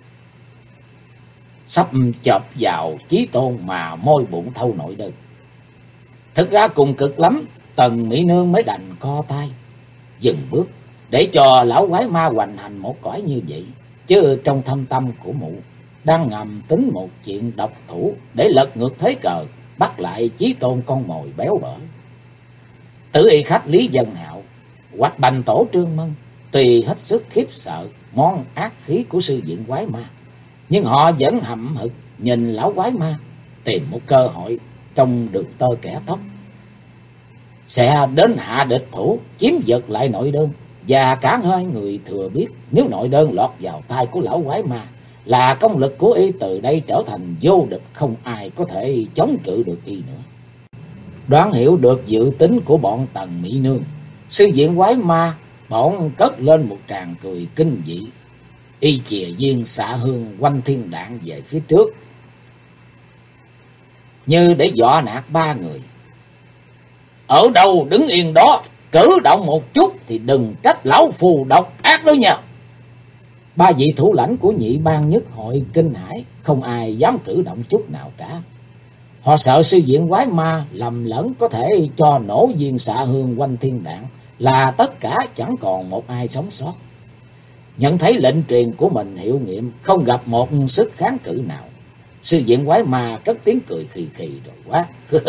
sắp chộp vào Chí Tôn mà môi bụng thâu nội đơn. Thực ra cùng cực lắm, Tần Mỹ Nương mới đành co tay dừng bước để cho lão quái ma hoành hành một cõi như vậy. Chứ trong thâm tâm của mụ đang ngầm tính một chuyện độc thủ để lật ngược thế cờ, bắt lại Chí Tôn con mồi béo bở. Tử Y Khách, Lý Vân Hạo, Hoạch Bành Tổ Trương Mân tuy hết sức khiếp sợ món ác khí của sư viện quái ma, nhưng họ vẫn hậm hực nhìn lão quái ma, tìm một cơ hội trong đường tơ kẻ tóc sẽ đến hạ địch thủ, chiếm giật lại nội đơn. Và cả hai người thừa biết nếu nội đơn lọt vào tay của lão quái ma là công lực của y từ đây trở thành vô địch, không ai có thể chống cự được y nữa. Đoán hiểu được dự tính của bọn Tần Mỹ Nương, sư viện quái ma bỗng cất lên một tràng cười kinh dị. Y chìa viên xạ hương quanh thiên đảng về phía trước, như để dọa nạt ba người. Ở đâu đứng yên đó, cử động một chút thì đừng trách lão phù độc ác đó nha. Ba vị thủ lãnh của Nhị Bang Nhất Hội kinh hãi, không ai dám cử động chút nào cả. Họ sợ sư viện quái ma lầm lẫn có thể cho nổ viên xạ hương quanh thiên đảng là tất cả chẳng còn một ai sống sót. Nhận thấy lệnh truyền của mình hiệu nghiệm, không gặp một sức kháng cự nào, Sư diện quái ma cất tiếng cười khì khì rồi quát.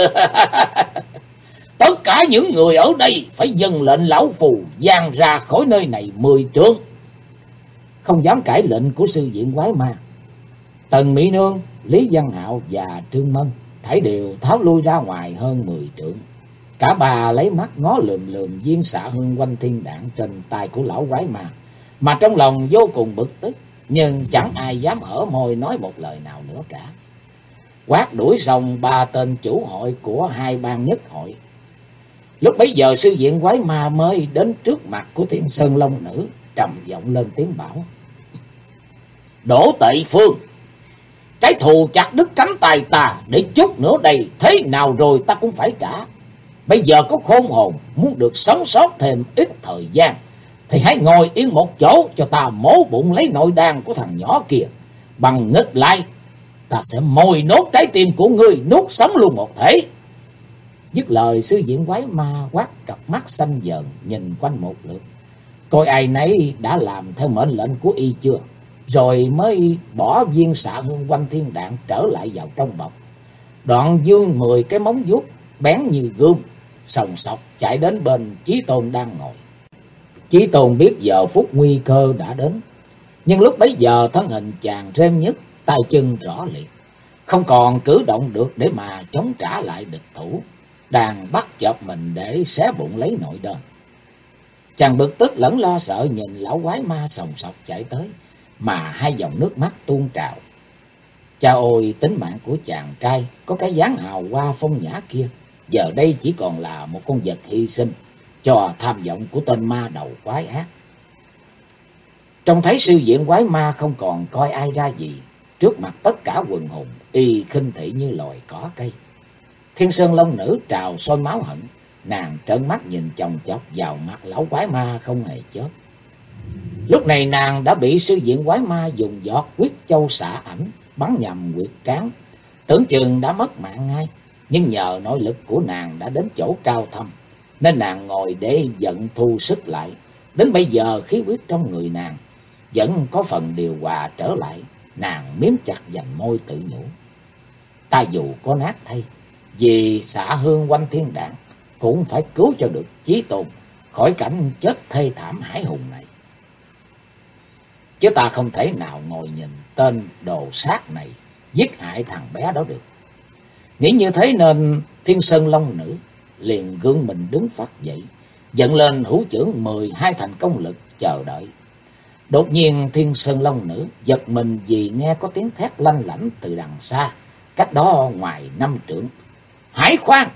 Tất cả những người ở đây phải dâng lệnh lão phù giang ra khỏi nơi này 10 trượng. Không dám cãi lệnh của sư diện quái ma, Tần Mỹ Nương, Lý Văn Hạo và Trương Mân thảy đều tháo lui ra ngoài hơn 10 trượng. Cả bà lấy mắt ngó lườm lườm viên xạ hương quanh thiên đạn trên tay của lão quái ma, mà trong lòng vô cùng bực tức, nhưng chẳng ai dám hở môi nói một lời nào nữa cả. Quát đuổi xong 3 tên chủ hội của 2 bang nhất hội. Lúc bấy giờ sư diện quái ma mới đến trước mặt của Thiên Sơn Long Nữ, trầm giọng lên tiếng bảo. Đỗ Tệ Phương, cái thù chặt đứt cánh tay ta để chút nữa đây, thế nào rồi ta cũng phải trả. Bây giờ có khôn hồn muốn được sống sót thêm ít thời gian, thì hãy ngồi yên một chỗ cho ta mổ bụng lấy nội đan của thằng nhỏ kia. Bằng nghịch lại, ta sẽ mồi nốt trái tim của ngươi, nuốt sống luôn một thể. Dứt lời, sư diện quái ma quát cặp mắt xanh dờn nhìn quanh một lượt, coi ai nấy đã làm theo mệnh lệnh của y chưa, rồi mới bỏ viên xạ hương quanh thiên đạn trở lại vào trong bọc. Đoạn dương 10 cái móng vuốt bén như gươm, sòng sọc chạy đến bên Chí Tôn đang ngồi. Chí Tôn biết giờ phút nguy cơ đã đến, nhưng lúc bấy giờ thân hình chàng rêm nhức, tay chân rõ liệt, không còn cử động được để mà chống trả lại địch thủ đang bắt chợp mình để xé bụng lấy nội đơn. Chàng bực tức lẫn lo sợ nhìn lão quái ma sòng sọc chạy tới, mà hai dòng nước mắt tuôn trào. Cha ôi, tính mạng của chàng trai có cái dáng hào hoa phong nhã kia, giờ đây chỉ còn là một con vật hy sinh cho tham vọng của tên ma đầu quái ác. Trông thấy sư diện quái ma không còn coi ai ra gì, trước mặt tất cả quần hùng, y khinh thị như loài cỏ cây. Thiên Sơn Long Nữ trào sôi máu hận, nàng trợn mắt nhìn chòng chọc vào mặt lão quái ma không hề chớp. Lúc này nàng đã bị sư diện quái ma dùng giọt huyết châu xạ ảnh bắn nhầm huyệt trán, tưởng chừng đã mất mạng ngay. Nhưng nhờ nội lực của nàng đã đến chỗ cao thâm, nên nàng ngồi để giận thu sức lại. Đến bây giờ khí huyết trong người nàng vẫn có phần điều hòa trở lại. Nàng miếm chặt vành môi tự nhủ, ta dù có nát thay, vì xạ hương quanh thiên đạn cũng phải cứu cho được Chí Tôn khỏi cảnh chết thê thảm hải hùng này. Chứ ta không thể nào ngồi nhìn tên đồ sát này giết hại thằng bé đó được. Nghĩ như thế nên Thiên Sơn Long Nữ liền gương mình đứng phát dậy, dẫn lên hữu chưởng 12 thành công lực chờ đợi. Đột nhiên Thiên Sơn Long Nữ giật mình vì nghe có tiếng thét lanh lảnh từ đằng xa, cách đó ngoài 5 trượng. Hãy khoan!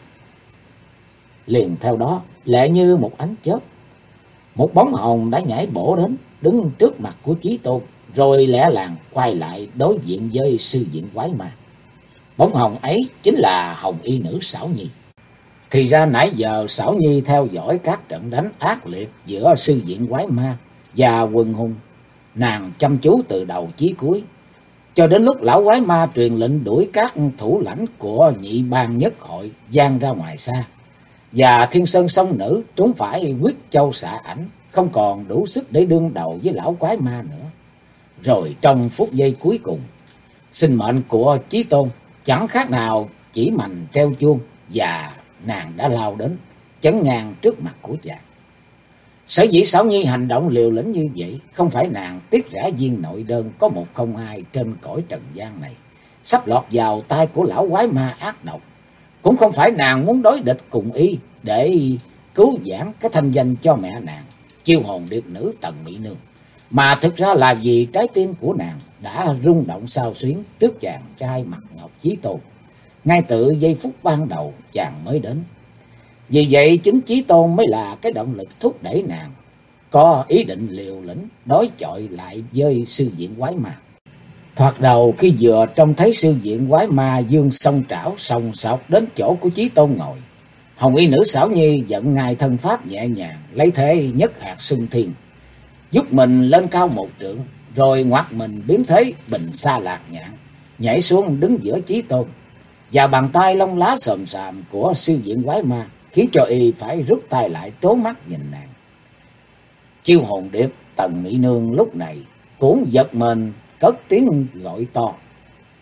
Liền theo đó, lẹ như một ánh chớp, một bóng hồng đã nhảy bổ đến, đứng trước mặt của Chí Tôn, rồi lẹ làng quay lại đối diện với sư diện quái ma. Bóng hồng ấy chính là Hồng Y Nữ Xảo Nhi. Thì ra nãy giờ Xảo Nhi theo dõi các trận đánh ác liệt giữa sư diện quái ma và quần hùng, nàng chăm chú từ đầu chí cuối, cho đến lúc lão quái ma truyền lệnh đuổi các thủ lãnh của nhị bang nhất hội giang ra ngoài xa, và Thiên Sơn Song Nữ trúng phải huyết châu xạ ảnh, không còn đủ sức để đương đầu với lão quái ma nữa. Rồi trong phút giây cuối cùng, sinh mệnh của Chí Tôn chẳng khác nào chỉ mành treo chuông, và nàng đã lao đến chắn ngang trước mặt của chàng. Sở dĩ Xảo Nhi hành động liều lĩnh như vậy, không phải nàng tiếc rẻ viên nội đơn có một không hai trên cõi trần gian này sắp lọt vào tay của lão quái ma ác độc, cũng không phải nàng muốn đối địch cùng y để cứu vãn cái thanh danh cho mẹ nàng, chiêu hồn điệp nữ Tần Mỹ Nương, mà thực ra là vì trái tim của nàng đã rung động xao xuyến trước chàng trai mặt ngọc Chí Tôn ngay từ giây phút ban đầu chàng mới đến. Vì vậy chính Chí Tôn mới là cái động lực thúc đẩy nàng có ý định liều lĩnh đối chọi lại với sư diện quái ma. Thoạt đầu khi vừa trông thấy sư diện quái ma dương song trảo sòng sọc đến chỗ của Chí Tôn ngồi, Hồng Y Nữ Xảo Nhi vận ngài thân pháp nhẹ nhàng, lấy thế nhất hạt xuân thiên, giúp mình lên cao một trượng, rồi ngoặt mình biến thế bình sa lạc nhạn, nhảy xuống đứng giữa Chí Tôn, và bàn tay lông lá xồm xàm của sư diện quái ma khiến cho y phải rút tay lại trốn mắt nhìn nàng. Chiêu hồn điệp Tần Mỹ Nương lúc này cũng giật mình cất tiếng gọi to.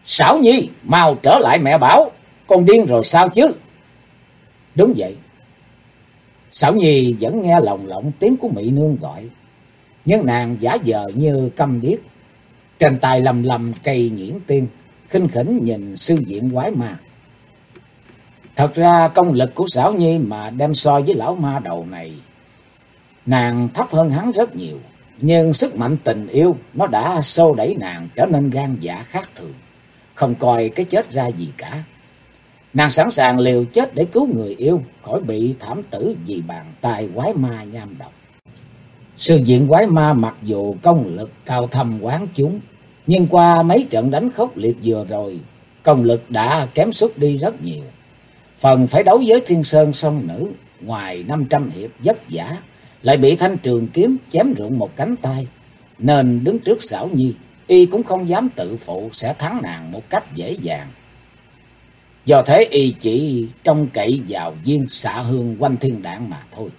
Sảo Nhi, mau trở lại mẹ bảo, con điên rồi sao chứ? Đúng vậy. Sảo Nhi vẫn nghe lồng lộng tiếng của mỹ nương gọi, nhưng nàng giả vờ như câm điếc. Trên tay lầm lầm cây nhuyễn tiên, khinh khỉnh nhìn sư diện quái ma. Thật ra công lực của Sảo Nhi mà đem so với lão ma đầu này, nàng thấp hơn hắn rất nhiều. Nhưng sức mạnh tình yêu nó đã xô đẩy nàng trở nên gan dạ khác thường, không coi cái chết ra gì cả. Nàng sẵn sàng liều chết để cứu người yêu khỏi bị thảm tử vì bàn tay quái ma nham độc. Sư diện quái ma mặc dù công lực cao thâm quán chúng, nhưng qua mấy trận đánh khốc liệt vừa rồi, công lực đã kém sút đi rất nhiều. Phần phải đấu với Thiên Sơn Song Nữ, ngoài 500 hiệp vất vả, lại bị thanh trường kiếm chém rụng một cánh tay, nên đứng trước Sảo Nhi, y cũng không dám tự phụ sẽ thắng nàng một cách dễ dàng. Do thế y chỉ trông cậy vào viên xạ hương Oanh Thiên Đạn mà thôi.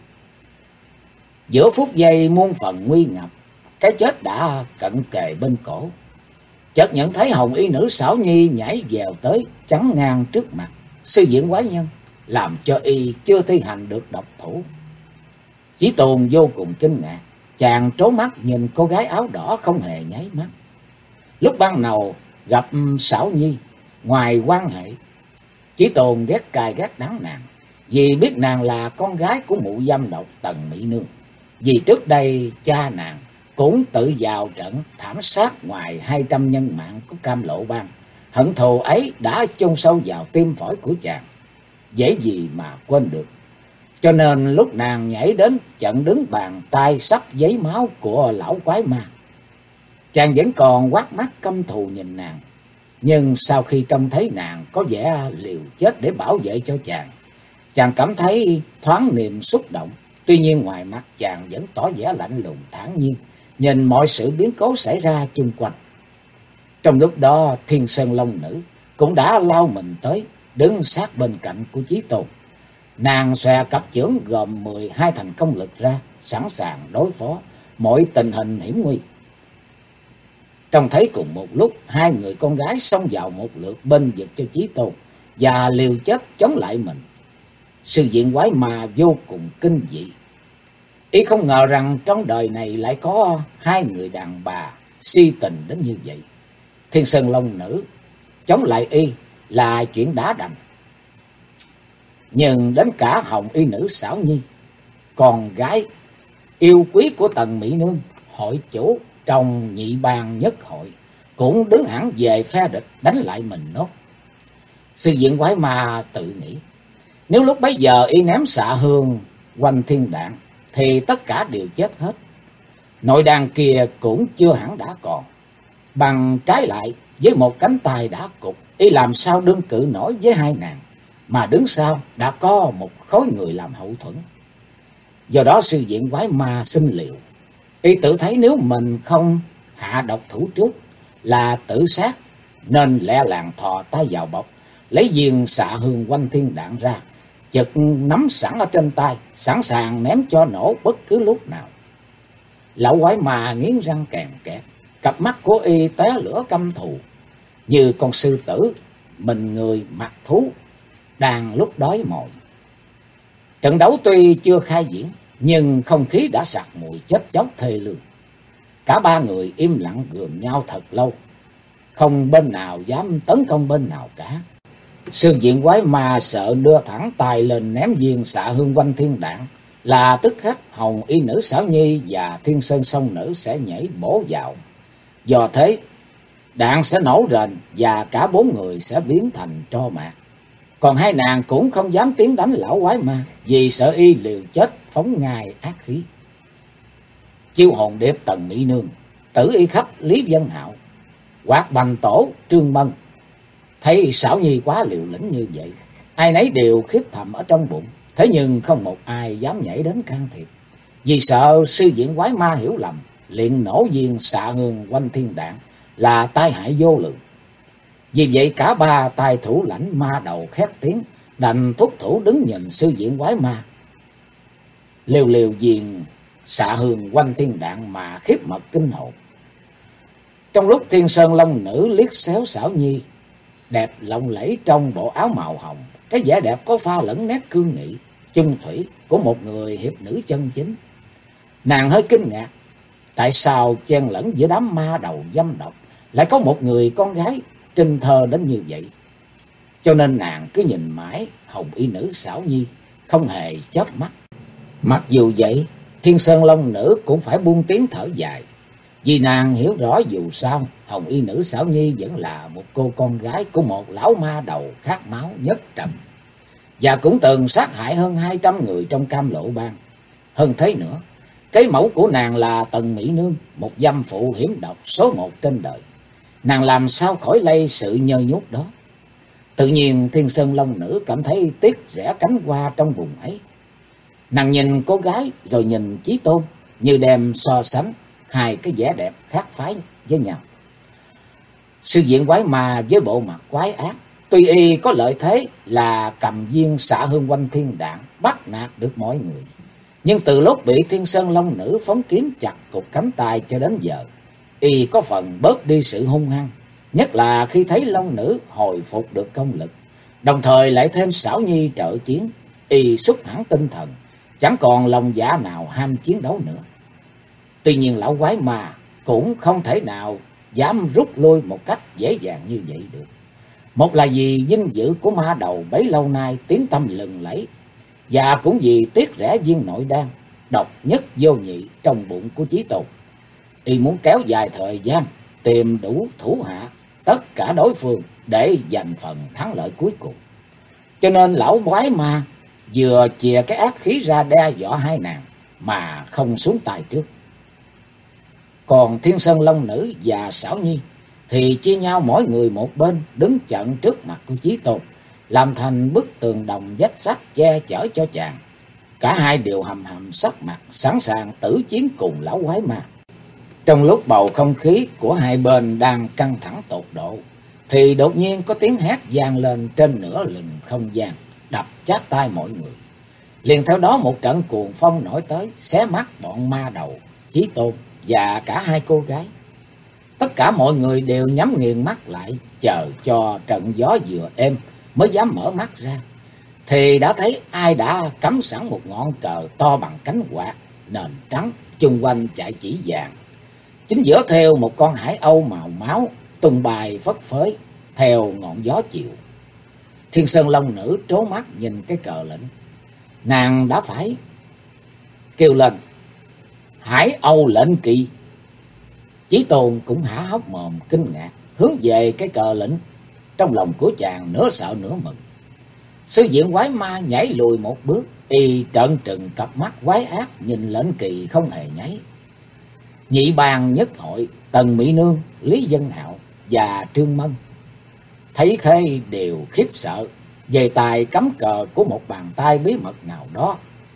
Giữa phút giây muôn phần nguy ngập, cái chết đã cận kề bên cổ. Chợt nhận thấy hồng y nữ Sảo Nhi nhảy vèo tới chắn ngang trước mặt sư diện quái nhân, làm cho y chưa thi hành được độc thủ. Chí Tôn vô cùng kinh ngạc, chàng trố mắt nhìn cô gái áo đỏ không hề nháy mắt. Lúc ban đầu gặp Sảo Nhi, ngoài quan hệ, Chí Tôn ghét cay ghét đắng nàng, vì biết nàng là con gái của mụ dâm độc Tần Mỹ Nương. Vì trước đây cha nàng cũng tự vào trận thảm sát ngoài 200 nhân mạng của Cam Lộ Bang. Hận thù ấy đã chôn sâu vào tim phổi của chàng, dễ gì mà quên được. Cho nên lúc nàng nhảy đến chặn đứng bàn tay sắp giấy máu của lão quái ma, chàng vẫn còn quát mắt căm thù nhìn nàng. Nhưng sau khi trông thấy nàng có vẻ liều chết để bảo vệ cho chàng cảm thấy thoáng niềm xúc động. Tuy nhiên ngoài mặt chàng vẫn tỏ vẻ lạnh lùng thản nhiên, nhìn mọi sự biến cố xảy ra chung quanh. Trong lúc đó Thiên Sơn Long Nữ cũng đã lao mình tới, đứng sát bên cạnh của Chí Tôn. Nàng xòe cặp chưởng gồm 12 thành công lực ra, sẵn sàng đối phó mọi tình hình hiểm nguy. Trông thấy cùng một lúc hai người con gái xông vào một lượt bên vực cho Chí Tôn và liều chết chống lại mình. Sư diện quái ma vô cùng kinh dị. Y không ngờ rằng trong đời này lại có hai người đàn bà si tình đến như vậy. Thiên Sơn Long Nữ chống lại y là chuyện đã đành, nhưng đến cả hồng y nữ Sảo Nhi, con gái yêu quý của Tần Mỹ Nương, hội chủ trong nhị bang nhất hội, cũng đứng hẳn về phe địch đánh lại mình nốt. Sư diện quái ma tự nghĩ, nếu lúc bấy giờ y ném xạ hương Oanh Thiên Đạn thì tất cả đều chết hết. Nội đàn kia cũng chưa hẳn đã còn. Bằng trái lại, với một cánh tay đã cụt, y làm sao đương cự nổi với hai nàng, mà đứng sau đã có một khối người làm hậu thuẫn. Do đó sư diện quái ma xin liều. Y tự thấy nếu mình không hạ độc thủ trước là tự sát, nên lẹ làng thò tay vào bọc, lấy viên xạ hương Oanh Thiên Đạn ra, chực nắm sẵn ở trên tay, sẵn sàng ném cho nổ bất cứ lúc nào. Lão quái ma nghiến răng kèn kẹt, cặp mắt của y tóe lửa căm thù, như con sư tử mình người mặc thú đang lúc đói mồi. Trận đấu tuy chưa khai diễn, nhưng không khí đã sặc mùi chết chóc thê lương. Cả ba người im lặng gườm nhau thật lâu, không bên nào dám tấn công bên nào cả. Sư diện quái ma sợ đưa thẳng tay lên ném viên xạ hương Oanh Thiên Đạn là tức khắc hồng y nữ Sảo Nhi và Thiên Sơn Song Nữ sẽ nhảy bổ vào. Do thế đạn sẽ nổ rền và cả bốn người sẽ biến thành tro mạc. Còn hai nàng cũng không dám tiến đánh lão quái ma, vì sợ y liều chết phóng ngài ác khí. Chiêu hồn điệp Tần Mỹ Nương, tử y khách Lý Vân Hạo, Hoạt Bành Tổ Trương Mân thấy Sảo Nhi quá liều lĩnh như vậy, ai nấy đều khiếp thầm ở trong bụng. Thế nhưng không một ai dám nhảy đến can thiệp, vì sợ sư diện quái ma hiểu lầm, liền nổ viên xạ hương Oanh Thiên Đạn là tai hại vô lượng. Vì vậy cả ba tài thủ lãnh ma đầu khét tiếng, đành thúc thủ đứng nhìn sư diện quái ma liều liều viền xạ hương Oanh Thiên Đạn mà khiếp mật kinh hồn. Trong lúc Thiên Sơn Long Nữ liếc xéo Sảo Nhi đẹp lộng lẫy trong bộ áo màu hồng. Cái vẻ đẹp có pha lẫn nét cương nghị, chung thủy của một người hiệp nữ chân chính. Nàng hơi kinh ngạc, tại sao chen lẫn giữa đám ma đầu dâm độc lại có một người con gái trinh thơ đến như vậy. Cho nên nàng cứ nhìn mãi hồng y nữ xảo nhi, không hề chớp mắt. Mặc dù vậy, Thiên Sơn Long nữ cũng phải buông tiếng thở dài, vì nàng hiểu rõ dù sao hồng y nữ xảo nhi vẫn là một cô con gái của một lão ma đầu khát máu nhất trần, và cũng từng sát hại hơn 200 người trong Cam Lộ Bang. Hơn thế nữa, cái mẫu của nàng là Tần Mỹ Nương, một dâm phụ hiểm độc số một trên đời. Nàng làm sao khỏi lây sự nhơ nhút đó. Tự nhiên Thiên Sơn Long nữ cảm thấy tiếc rẽ cánh hoa trong vùng ấy. Nàng nhìn cô gái rồi nhìn Chí Tôn, như đem so sánh hai cái vẻ đẹp khác phái với nhau. Sư diện quái ma với bộ mặt quái ác, tuy y có lợi thế là cầm viên xạ hương quanh thiên đạn, bắt nạt được mọi người, nhưng từ lúc bị Thiên Sơn Long nữ phóng kiếm chặt cục cánh tay cho đến giờ, y có phần bớt đi sự hung hăng, nhất là khi thấy Long nữ hồi phục được công lực, đồng thời lại thêm xảo nhi trợ chiến, y xuất hẳn tinh thần, chẳng còn lòng dạ nào ham chiến đấu nữa. Tuy nhiên lão quái ma cũng không thể nào dám rút lui một cách dễ dàng như vậy được. Một là vì vinh dự của ma đầu bấy lâu nay tiếng tăm lừng lẫy, và cũng vì tiếc rẻ viên nội đan độc nhất vô nhị trong bụng của Chí Tôn. Y muốn kéo dài thời gian, tìm đủ thủ hạ tất cả đối phương để giành phần thắng lợi cuối cùng. Cho nên lão quái ma vừa chìa cái ác khí ra đe dọa hai nàng mà không xuống tay trước. Còn Thiên Sơn Long nữ và xảo nhi thì chia nhau mỗi người một bên, đứng chặn trước mặt của Chí Tôn, làm thành bức tường đồng vách sắt che chở cho chàng. Cả hai đều hầm hầm sắc mặt, sẵn sàng tử chiến cùng lão quái ma. Trong lúc bầu không khí của hai bên đang căng thẳng tột độ, thì đột nhiên có tiếng hét vang lên trên nửa lừng không gian, đập chát tai mọi người. Liền theo đó một trận cuồng phong nổi tới, xé mắt bọn ma đầu, Chí Tôn và cả hai cô gái. Tất cả mọi người đều nhắm nghiền mắt lại, chờ cho trận gió vừa êm mới dám mở mắt ra. Thì đã thấy ai đã cắm sẵn một ngọn cờ to bằng cánh quạt, nền trắng, chung quanh chạy chỉ vàng. Chính giữa theo một con hải âu màu máu, tung bay phất phới theo ngọn gió chiều. Thiên Sơn Long nữ trố mắt nhìn cái cờ lệnh. Nàng đã phải kêu lên: Hải Âu lệnh kỳ. Chí Tôn cũng há hốc mồm kinh ngạc, hướng về cái cờ lệnh. Trong lòng của chàng nửa sợ nửa mừng. Sư diện quái ma nhảy lùi một bước, y trợn trừng cặp mắt quái ác nhìn lệnh kỳ không hề nháy. Nhị bàn nhất hội, Tần Mỹ Nương, Lý Dân Hạo và Trương Mân thấy thế đều khiếp sợ về tài cắm cờ của một bàn tay bí mật nào đó.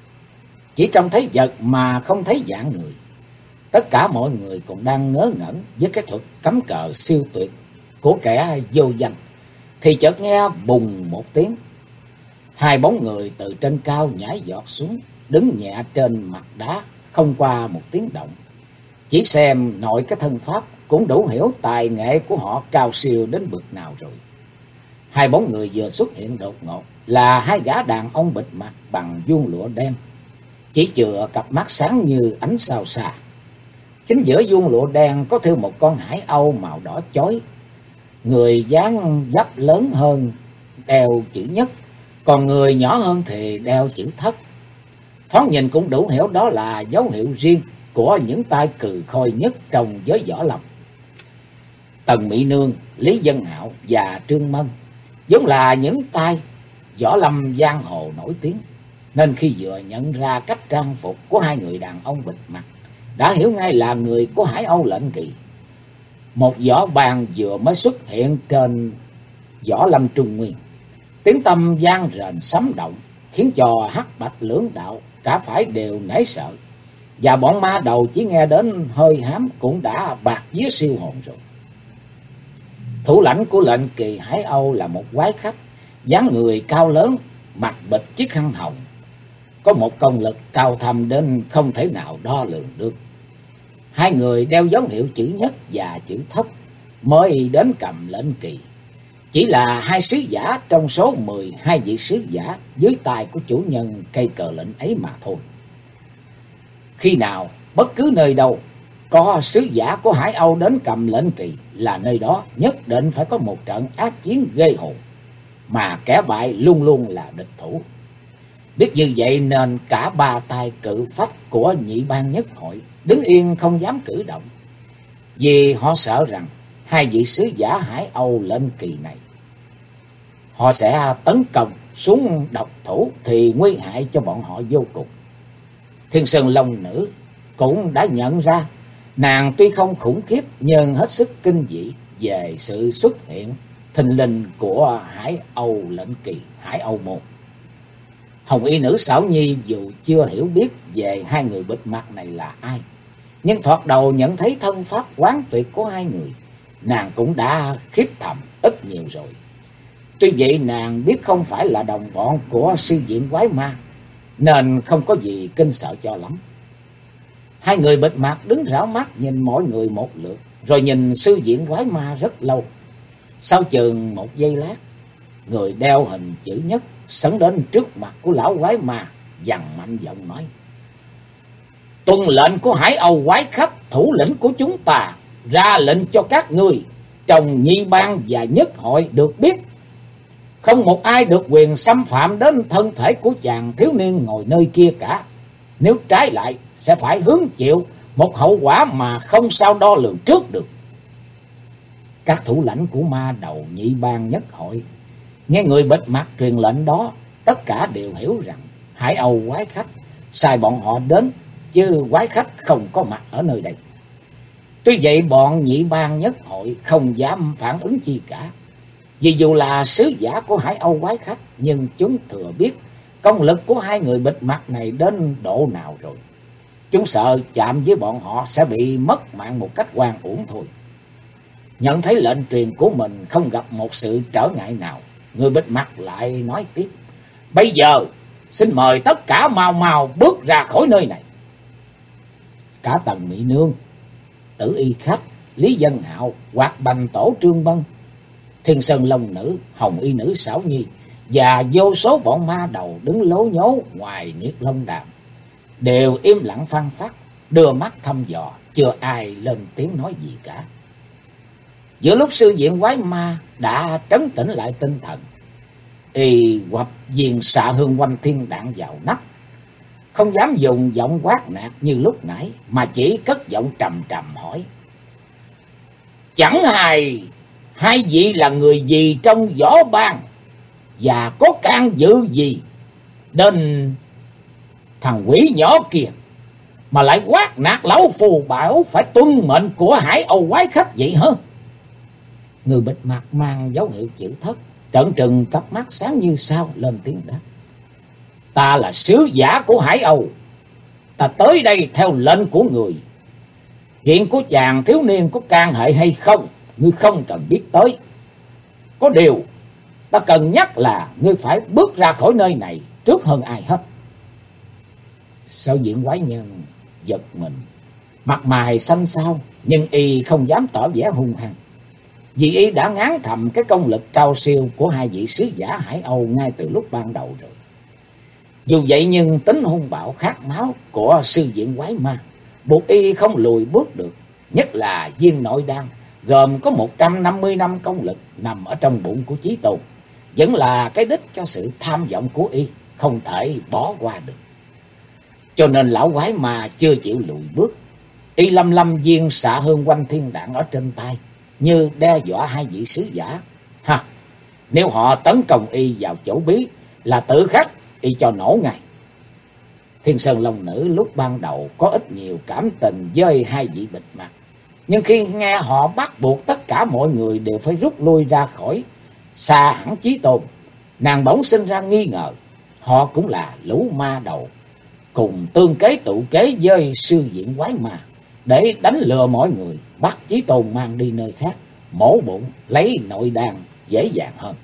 Chỉ trông thấy vật mà không thấy dạng người. Tất cả mọi người cũng đang ngớ ngẩn với cái thuật cắm cờ siêu tuyệt của kẻ vô danh, thì chợt nghe bùng một tiếng. Hai bóng người từ trên cao nhảy giọt xuống, đứng nhẹ trên mặt đá, không qua một tiếng động. Chỉ xem nội cái thân pháp cũng đủ hiểu tài nghệ của họ cao siêu đến bực nào rồi. Hai bóng người vừa xuất hiện đột ngột là hai gã đàn ông bịt mặt bằng vuông lụa đen, chỉ chừa cặp mắt sáng như ánh sao xa. Chính giữa vuông lụa đen có thêu một con hải âu màu đỏ chói, người dáng dấp lớn hơn đeo chữ nhất, còn người nhỏ hơn thì đeo chữ thất. Thoáng nhìn cũng đủ hiểu đó là dấu hiệu riêng của những tay cừ khôi nhất trong giới võ lâm. Tần Mỹ Nương, Lý Dân Hạo và Trương Mân vốn là những tay võ lâm giang hồ nổi tiếng, nên khi vừa nhận ra cách trang phục của hai người đàn ông bịt mặt, đã hiểu ngay là người của Hải Âu lệnh kỳ. Một võ bàn vừa mới xuất hiện trên võ lâm Trung Nguyên, tiếng tăm vang rền sấm động, khiến cho Hắc Bạch lưỡng đạo cả phải đều nể sợ, và bọn ma đầu chỉ nghe đến hơi hám cũng đã bạt vía siêu hồn rồi. Thủ lãnh của lệnh kỳ Hải Âu là một quái khách, dáng người cao lớn, mặt bịch chiếc khăn hồng, có một công lực cao thâm đến không thể nào đo lường được. Hai người đeo dấu hiệu chữ nhất và chữ thất mới đến cầm lệnh kỳ. chỉ là hai sứ giả trong số 12 vị sứ giả dưới tay của chủ nhân cây cờ lệnh ấy mà thôi. Khi nào bất cứ nơi đâu có sứ giả của Hải Âu đến cầm lệnh kỳ là nơi đó nhất định phải có một trận ác chiến ghê hồn, mà kẻ bại luôn luôn là địch thủ. Biết như vậy nên cả ba tay cự phách của nhị ban nhất hội đứng yên không dám cử động, vì họ sợ rằng hai vị sứ giả Hải Âu lệnh kỳ này họ sẽ tấn công xuống độc thủ thì nguy hại cho bọn họ vô cùng. Thiên Sơn Long Nữ cũng đã nhận ra nàng tuy không khủng khiếp nhưng hết sức kinh dị về sự xuất hiện thình lình của Hải Âu lệnh kỳ, Hải Âu môn. Hồng y nữ Xảo Nhi dù chưa hiểu biết về hai người bịt mặt này là ai, nhưng thoạt đầu nhận thấy thân pháp quán tuyệt của hai người, nàng cũng đã khiếp thầm ít nhiều rồi. Tuy vậy nàng biết không phải là đồng bọn của sư viện quái ma, nên không có gì kinh sợ cho lắm. Hai người bịt mặt đứng rảo mắt nhìn mọi người một lượt, rồi nhìn sư viện quái ma rất lâu. Sau chừng một giây lát, người đeo hình chữ nhất sấn đến trước mặt của lão quái ma, dằn mạnh giọng nói: "Tuân lệnh của Hải Âu quái khách, thủ lĩnh của chúng ta, ra lệnh cho các ngươi trong nhị bang và nhất hội được biết, không một ai được quyền xâm phạm đến thân thể của chàng thiếu niên ngồi nơi kia cả. Nếu trái lại sẽ phải hứng chịu một hậu quả mà không sao đo lường trước được." Các thủ lãnh của ma đầu nhị bang nhất hội nghe người bịt mặt truyền lệnh đó, tất cả đều hiểu rằng Hải Âu quái khách sai bọn họ đến, chứ quái khách không có mặt ở nơi đây. Tuy vậy bọn nhị bang nhất hội không dám phản ứng chi cả, vì dù là sứ giả của Hải Âu quái khách, nhưng chúng thừa biết công lực của hai người bịt mặt này đến độ nào rồi. Chúng sợ chạm với bọn họ sẽ bị mất mạng một cách oan uổng thôi. Nhận thấy lệnh truyền của mình không gặp một sự trở ngại nào, người bịt mặt lại nói tiếp: "Bây giờ xin mời tất cả mau mau bước ra khỏi nơi này." Cả Tần Mỹ Nương, Tử Y Khách, Lý Dân Hạo, Hoạt Bành Tổ Trương Bân, Thiên Sơn Long Nữ, Hồng Y Nữ Xảo Nhi và vô số bọn ma đầu đứng lố nhố ngoài Nhiệt Long Đàm đều im lặng phăng phắc, đưa mắt thăm dò, chưa ai lên tiếng nói gì cả. Giữa lúc sư viện quái ma đã trấn tĩnh lại tinh thần, y quặp viên xạ hương quanh thiên đạn vào nách, không dám dùng giọng quát nạt như lúc nãy, mà chỉ cất giọng trầm trầm hỏi: "Chẳng hài hai vị là người gì trong võ bang, và có can dự gì đến thằng quỷ nhỏ kia mà lại quát nạt lão phù bảo phải tuân mệnh của Hải Âu quái khách vậy hả?" Người bịt mặt mang dấu hiệu chữ thất, trợn trừng cặp mắt sáng như sao, lên tiếng đáp: "Ta là sứ giả của Hải Âu, ta tới đây theo lệnh của người. Chuyện của chàng thiếu niên có can hệ hay không, ngươi không cần biết tới. Có điều ta cần nhắc là ngươi phải bước ra khỏi nơi này trước hơn ai hết." Sở diện quái nhân giật mình, mặt mày xanh xao, nhưng y không dám tỏ vẻ hung hăng, vì y đã ngán thầm cái công lực cao siêu của hai vị sứ giả Hải Âu ngay từ lúc ban đầu rồi. Dù vậy nhưng tính hung bạo khát máu của sư viện quái ma buộc y không lùi bước được, nhất là viên nội đan gồm có 150 năm công lực nằm ở trong bụng của Chí Tôn, vẫn là cái đích cho sự tham vọng của y, không thể bỏ qua được. Cho nên lão quái ma chưa chịu lùi bước, y lâm lâm viên xạ hương quanh thiên đạn ở trên tay, như đe dọa hai vị sứ giả. Nếu họ tấn công y vào chỗ bí là tự khắc y cho nổ ngay. Thiên Sơn Long Nữ lúc ban đầu có ít nhiều cảm tình với hai vị bịt mặt, nhưng khi nghe họ bắt buộc tất cả mọi người đều phải rút lui ra khỏi xa hẳn Chí Tôn, nàng bỗng sinh ra nghi ngờ họ cũng là lũ ma đầu, cùng tương kế tụ kế với sư viện quái ma để đánh lừa mọi người, bắt Chí Tôn mang đi nơi khác mổ bụng lấy nội đan dễ dàng hơn.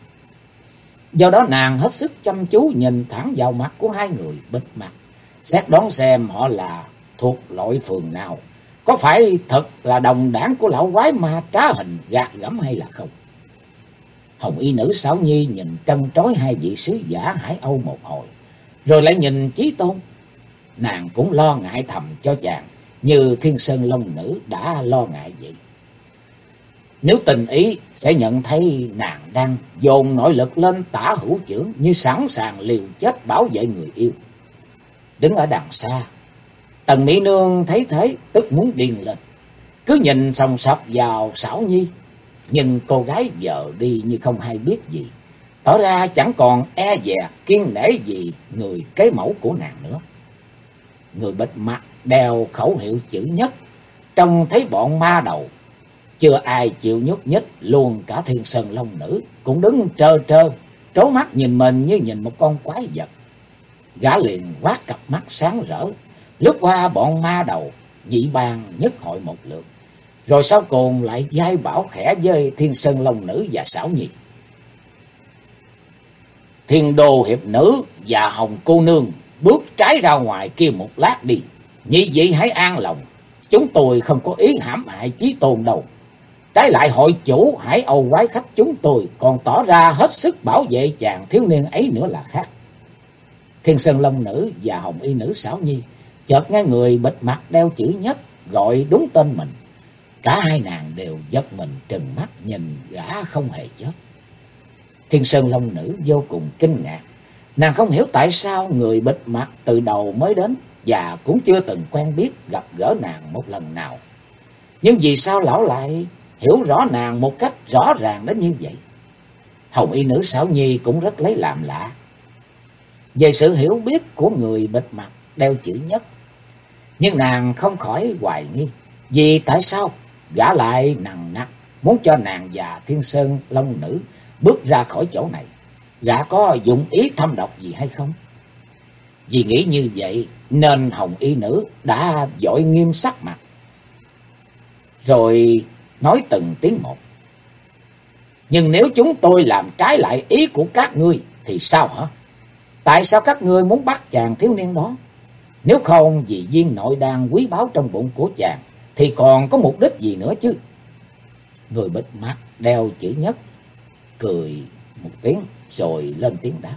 Do đó nàng hết sức chăm chú nhìn thẳng vào mặt của hai người bịt mặt, xét đoán xem họ là thuộc loại phường nào, có phải thật là đồng đảng của lão quái ma trá hình gạt gẫm hay là không. Hồng y nữ Xảo Nhi nhìn trân trối hai vị sứ giả Hải Âu một hồi, rồi lại nhìn Chí Tôn. Nàng cũng lo ngại thầm cho chàng, như Thiên Sơn Long Nữ đã lo ngại vậy. Nếu tình ý sẽ nhận thấy nàng đang dồn nội lực lên tả hữu chưởng, như sẵn sàng liều chết bảo vệ người yêu. Đứng ở đằng xa, Tần Mỹ Nương thấy thế tức muốn điên lên, cứ nhìn sòng sọc vào Xảo Nhi. Nhưng cô gái giờ đi như không hay biết gì, tỏ ra chẳng còn e dè kiêng nể gì người kế mẫu của nàng nữa. Người bịt mặt đeo khẩu hiệu chữ nhất, trông thấy bọn ma đầu chưa ai chịu nhúc nhích, luôn cả Thiên Sơn Long Nữ cũng đứng trơ trơ, trố mắt nhìn mình như nhìn một con quái vật. Gã liền quát cặp mắt sáng rỡ, lướt qua bọn ma đầu, dị bang nhất hội một lượt, rồi sau cùng lại giai bảo khẽ với Thiên Sơn Long Nữ và Xảo Nhi. Thiên Đô hiệp nữ và Hồng cô nương bước trái ra ngoài kia một lát đi, nhị vị hãy an lòng, chúng tôi không có ý hãm hại Chí Tôn đâu. Trái lại hội chủ Hải Âu quái khách chúng tôi còn tỏ ra hết sức bảo vệ chàng thiếu niên ấy nữa là khác. Thiên Sơn Long Nữ và Hồng y nữ Xảo Nhi chợt nghe người bịt mặt đeo chữ nhất gọi đúng tên mình. Cả hai nàng đều giật mình trừng mắt nhìn gã không hề chớp. Thiên Sơn Long Nữ vô cùng kinh ngạc. Nàng không hiểu tại sao người bịt mặt từ đầu mới đến và cũng chưa từng quen biết gặp gỡ nàng một lần nào. Nhưng vì sao lão lại hiểu rõ nàng một cách rõ ràng đến như vậy? Hồng y nữ Xảo Nhi cũng rất lấy làm lạ về sự hiểu biết của người bịt mặt đeo chữ nhất. Nhưng nàng không khỏi hoài nghi, vì tại sao gã lại nằng nặc muốn cho nàng và Thiên Sơn Long Nữ bước ra khỏi chỗ này? Gã có dụng ý thâm độc gì hay không? Vì nghĩ như vậy nên Hồng y nữ đã vội nghiêm sắc mặt, rồi nói từng tiếng một. Nhưng nếu chúng tôi làm trái lại ý của các ngươi thì sao hả? Tại sao các ngươi muốn bắt chàng thiếu niên đó? Nếu không vì viên nội đan quý báu trong bụng của chàng thì còn có mục đích gì nữa chứ? Người bịt mặt đeo chữ nhất cười một tiếng rồi lên tiếng đáp.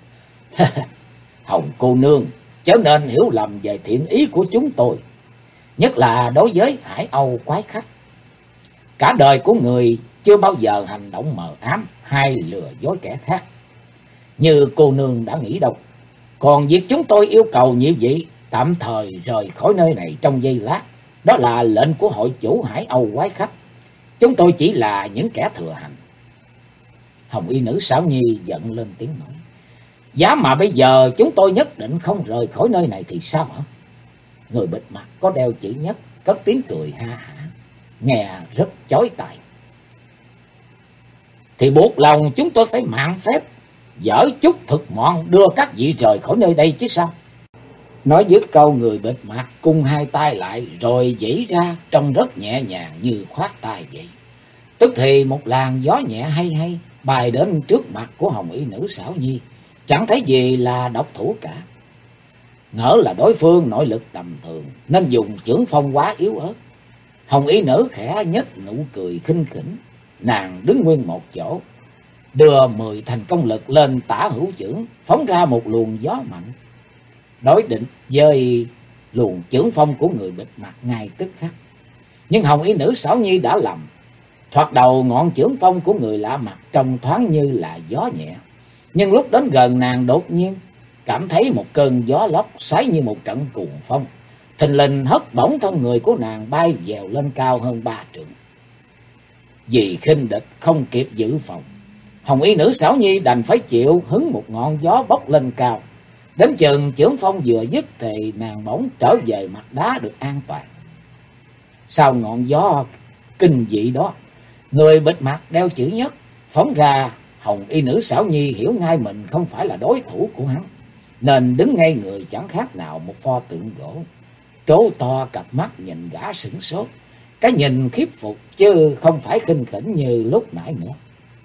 Hồng cô nương chớ nên hiểu lầm về thiện ý của chúng tôi, nhất là đối với Hải Âu quái khách. Cả đời của người chưa bao giờ hành động mờ ám hay lừa dối kẻ khác như cô nương đã nghĩ đâu. Còn việc chúng tôi yêu cầu như vậy tạm thời rời khỏi nơi này trong giây lát, đó là lệnh của hội chủ Hải Âu quái khách. Chúng tôi chỉ là những kẻ thừa hành. Hồng y nữ Xảo Nhi giận lên tiếng nói. Giá mà bây giờ chúng tôi nhất định không rời khỏi nơi này thì sao hả? Người bịt mặt có đeo chữ nhất cất tiếng cười ha hả, nghe rất chói tai. Thì buộc lòng chúng tôi phải mạn phép dở chút thực mọn đưa các vị rời khỏi nơi đây chứ sao? Nói dứt câu, người bịt mặt cung hai tay lại rồi giãy ra trông rất nhẹ nhàng như khoát tay vậy. Tức thì một làn gió nhẹ hay hay bay đến trước mặt của Hồng y nữ Xảo Nhi, chẳng thấy gì là độc thủ cả. Ngỡ là đối phương nội lực tầm thường nên dùng chưởng phong quá yếu ớt. Hồng y nữ khẽ nhếch nụ cười khinh khỉnh, nàng đứng nguyên một chỗ, đưa 10 thành công lực lên tả hữu chưởng, phóng ra một luồng gió mạnh, đối định với luồng chưởng phong của người bịt mặt ngay tức khắc. Nhưng Hồng y nữ Xảo Nhi đã lầm. Thoạt đầu ngọn chưởng phong của người lạ mặt trông thoáng như là gió nhẹ, nhưng lúc đến gần nàng đột nhiên cảm thấy một cơn gió lốc xoáy như một trận cuồng phong, thình lình hất bổng thân người của nàng bay vèo lên cao hơn 3 trượng. Vì khinh địch không kịp giữ phòng, Hồng y nữ Xảo Nhi đành phải chịu hứng một ngọn gió bốc lên cao. Đến chừng chưởng phong vừa dứt thì nàng bỗng trở về mặt đá được an toàn. Sau ngọn gió kinh dị đó, người bịt mặt đeo chữ nhất phóng ra, Hồng y nữ Xảo Nhi hiểu ngay mình không phải là đối thủ của hắn, nên đứng ngay người chẳng khác nào một pho tượng gỗ, trố to cặp mắt nhìn gã sửng sốt, cái nhìn khiếp phục chứ không phải khinh khỉnh như lúc nãy nữa.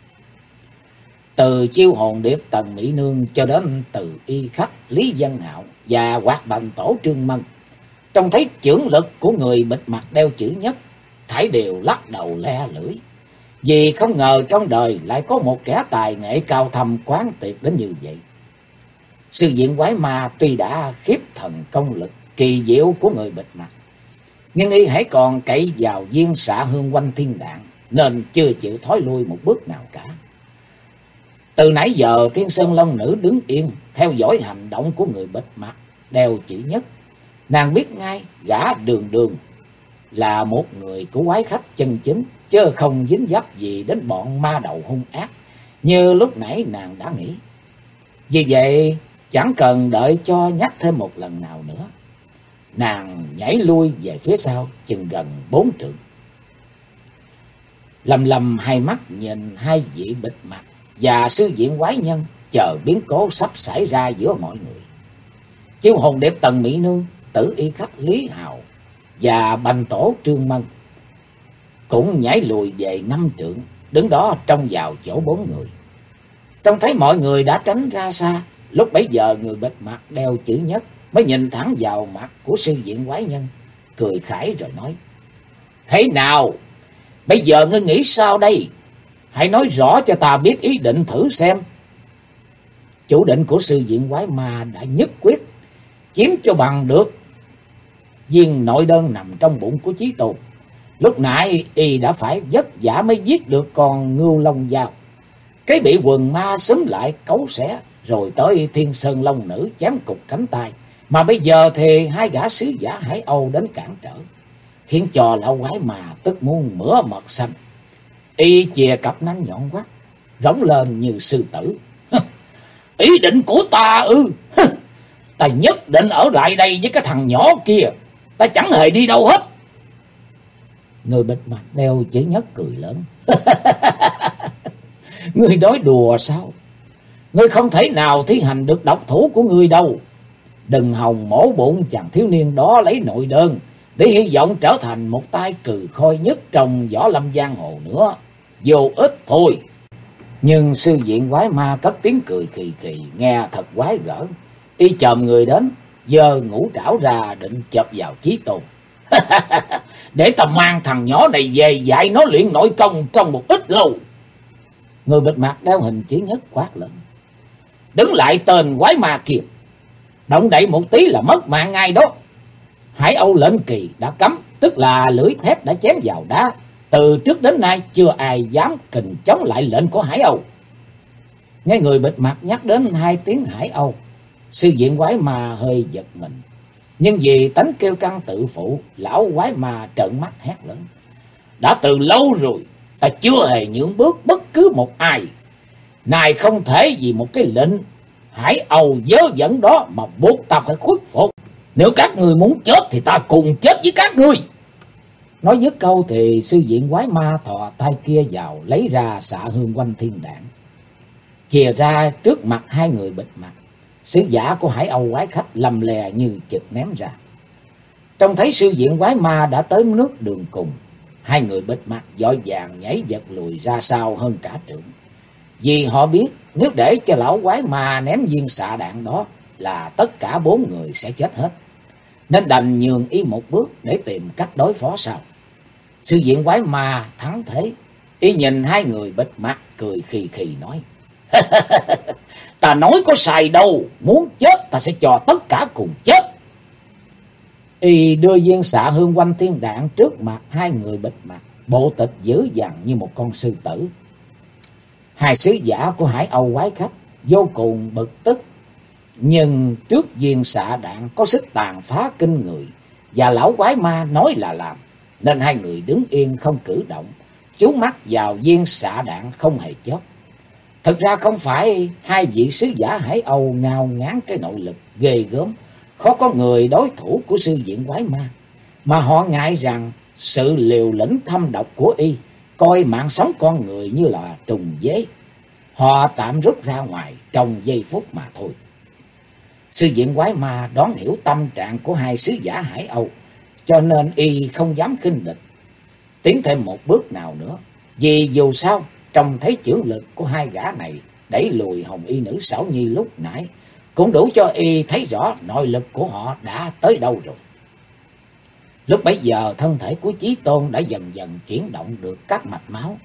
Từ chiêu hồn điệp Tần Mỹ Nương cho đến từ y khách Lý Dân Hạo và Hoạt Bành Tổ Trương Mân, trông thấy chưởng lực của người bịt mặt đeo chữ nhất, thảy đều lắc đầu le lưỡi. vì không ngờ trong đời lại có một kẻ tài nghệ cao thâm quán tuyệt đến như vậy. Sư diện quái ma tuy đã khiếp thần công lực kỳ diệu của người bịt mặt, nhưng y hãy còn cậy vào viên xạ hương quanh thiên đạn, nên chưa chịu thối lui một bước nào cả. Từ nãy giờ Thiên Sơn Long Nữ đứng yên theo dõi hành động của người bịt mặt đeo chữ nhất. Nàng biết ngay gã Đường Đường là một người của quái khách chân chính, chứ không dính dấp gì đến bọn ma đầu hung ác như lúc nãy nàng đã nghĩ. Vì vậy chẳng cần đợi cho nhắc thêm một lần nào nữa, nàng nhảy lui về phía sau chừng gần 4 trượng. Lầm lầm hai mắt nhìn hai vị bịt mặt và sư diện quái nhân, chờ biến cố sắp xảy ra giữa mọi người. Chiêu hồn đẹp Tần Mỹ Nương, Tử Y Khách Lý Hào và Bành Tổ Trương Mân cũng nhảy lùi về 5 trượng, đứng đó trông vào chỗ 4 người. Trông thấy mọi người đã tránh ra xa, lúc bấy giờ người bịt mặt đeo chữ nhất mới nhìn thẳng vào mặt của sư diện quái nhân, cười khải rồi nói: Thế nào? Bây giờ ngươi nghĩ sao đây? Hãy nói rõ cho ta biết ý định thử xem. Chủ định của sư diện quái ma đã nhất quyết chiếm cho bằng được viên nội đơn nằm trong bụng của Chí Tôn. Lúc nãy y đã phải vất vả mới giết được con Ngưu Long Dao, cái bị quần ma xúm lại cấu xé, rồi tới Thiên Sơn Long Nữ chém cục cánh tay. Mà bây giờ thì hai gã sứ giả Hải Âu đến cản trở, khiến cho lão quái mà tức muốn mửa mật xanh. Y chìa cặp nanh nhọn quắt, rống lên như sư tử: Ý định của ta ư? Ta nhất định ở lại đây với cái thằng nhỏ kia, ta chẳng hề đi đâu hết. Người bịt mặt đeo chữ nhất cười lớn: Ngươi nói đùa sao? Ngươi không thể nào thi hành được độc thủ của ngươi đâu. Đừng hòng mổ bụng chàng thiếu niên đó lấy nội đơn để hy vọng trở thành một tay cừ khôi nhất trong võ lâm giang hồ nữa. Vô ích thôi. Nhưng sư diện quái ma cất tiếng cười khì khì, nghe thật quái gở. Y chồm người đến, giơ ngũ trảo ra định chộp vào Chí Tôn. Để ta mang thằng nhỏ này về dạy nó luyện nội công trong một ít lâu. Người bịt mặt đeo hình chữ nhất quát lớn: Đứng lại tên quái ma kia! Động đậy một tí là mất mạng ngay đó. Hải Âu lệnh kỳ đã cấm, tức là lưỡi thép đã chém vào đá. Từ trước đến nay chưa ai dám kình chống lại lệnh của Hải Âu. Nghe người bịt mặt nhắc đến 2 tiếng Hải Âu, sư diện quái ma hơi giật mình. Nhưng vì tánh kêu căng tự phụ, lão quái ma trợn mắt hét lớn: Đã từ lâu rồi ta chưa hề nhượng bước bất cứ một ai. Này không thể vì một cái lệnh Hải Âu dớ dẫn đó mà buộc ta phải khuất phục. Nếu các người muốn chết thì ta cùng chết với các người. Nói dứt câu thì sư diện quái ma thò tay kia vào, lấy ra xạ hương quanh thiên đạn, chìa ra trước mặt hai người bịt mặt. Sứ giả của Hải Âu quái khách lầm lè như chực ném ra. Trông thấy sư diện quái ma đã tới nước đường cùng, hai người bịt mặt vội vàng nhảy giật lùi ra sau hơn cả trượng. Vì họ biết nếu để cho lão quái ma ném viên xạ đạn đó là tất cả 4 người sẽ chết hết, nên đành nhường y một bước để tìm cách đối phó sau. Sư diện quái ma thắng thế, y nhìn hai người bịt mặt cười khì khì nói: Ta nói có sai đâu, muốn chết ta sẽ cho tất cả cùng chết. Y đưa viên xạ hương quanh thiên đạn trước mặt hai người bịt mặt, bộ tịch dữ dằn như một con sư tử. Hai sứ giả của Hải Âu quái khách vô cùng bực tức, nhưng trước viên xạ đạn có sức tàn phá kinh người và lão quái ma nói là làm, nên hai người đứng yên không cử động, chú mắt vào viên xạ đạn không hề chớp. Thực ra không phải hai vị sứ giả Hải Âu ngao ngán cái nội lực ghê gớm, khó có người đối thủ của sư diện quái ma, mà họ ngại rằng sự liều lĩnh thâm độc của y coi mạng sống con người như là trùng dế. Họ tạm rút ra ngoài trong giây phút mà thôi. Sư diện quái ma đoán hiểu tâm trạng của hai sứ giả Hải Âu, cho nên y không dám khinh địch tiến thêm một bước nào nữa. Vì dù sao trông thấy chưởng lực của hai gã này đẩy lùi hồng y nữ Xảo Nhi lúc nãy cũng đủ cho y thấy rõ nội lực của họ đã tới đâu rồi. Lúc bấy giờ thân thể của Chí Tôn đã dần dần chuyển động được các mạch máu,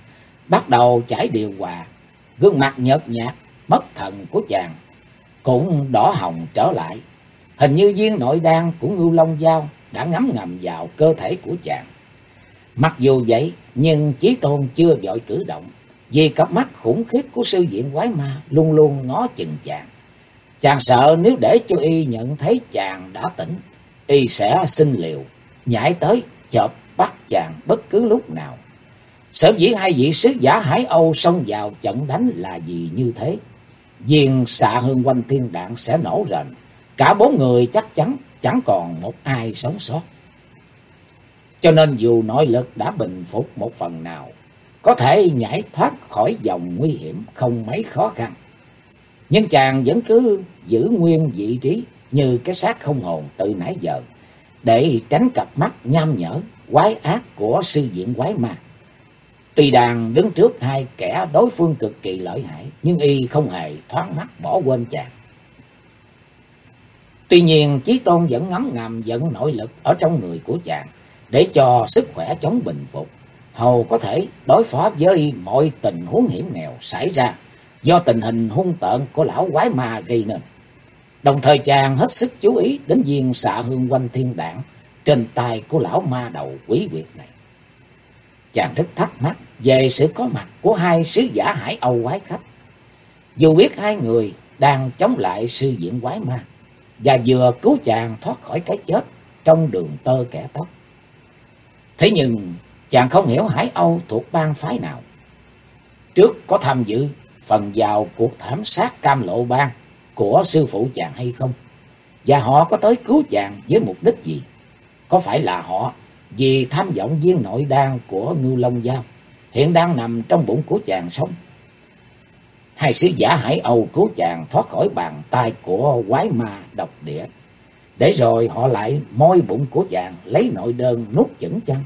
bắt đầu chảy điều hòa. Gương mặt nhợt nhạt, mất thần của chàng cũng đỏ hồng trở lại. Hình như viên nội đan của Ngưu Long Dao đã ngấm ngầm vào cơ thể của chàng. Mặc dù vậy, nhưng Chí Tôn chưa vội cử động, vì cặp mắt khủng khiếp của sư viện quái ma luôn luôn ngó chừng chàng. Chàng sợ nếu để cho y nhận thấy chàng đã tỉnh, y sẽ xin liều, nhảy tới chộp bắt chàng bất cứ lúc nào. Sở dĩ hai vị sứ giả Hải Âu xông vào trận đánh là vì như thế. Viên xạ hương quanh thiên đạn sẽ nổ rền, cả bốn người chắc chắn chẳng còn một ai sống sót. Cho nên dù nội lực đã bình phục một phần nào, có thể nhảy thoát khỏi vòng nguy hiểm không mấy khó khăn, nhưng chàng vẫn cứ giữ nguyên vị trí như cái xác không hồn từ nãy giờ, để tránh cặp mắt nham nhở quái ác của sư viện quái ma. Tuy đang đứng trước hai kẻ đối phương cực kỳ lợi hại, nhưng y không hề thoáng mắt bỏ quên chàng. Tuy nhiên Chí Tôn vẫn ngấm ngầm dẫn nội lực ở trong người của chàng, để cho sức khỏe chống bình phục, hầu có thể đối phó với mọi tình huống hiểm nghèo xảy ra do tình hình hung tợn của lão quái ma gây nên. Đồng thời chàng hết sức chú ý đến viên xạ hương quanh thiên đạn trên tay của lão ma đầu quỷ quyệt này. Chàng rất thắc mắc về sự có mặt của hai sứ giả Hải Âu quái khách. Dù biết hai người đang chống lại sư viện quái ma và vừa cứu chàng thoát khỏi cái chết trong đường tơ kẻ tóc, thế nhưng chàng không hiểu Hải Âu thuộc bang phái nào, trước có tham dự phần vào cuộc thảm sát Cam Lộ Bang của sư phụ chàng hay không, và họ có tới cứu chàng với mục đích gì. Có phải là họ vì tham vọng viên nội đan của Ngưu Long Dao hiện đang nằm trong bụng của chàng sống? Hai sứ giả Hải Âu cứu chàng thoát khỏi bàn tay của quái ma độc địa, để rồi họ lại moi bụng của chàng lấy nội đơn nuốt chửng chăng?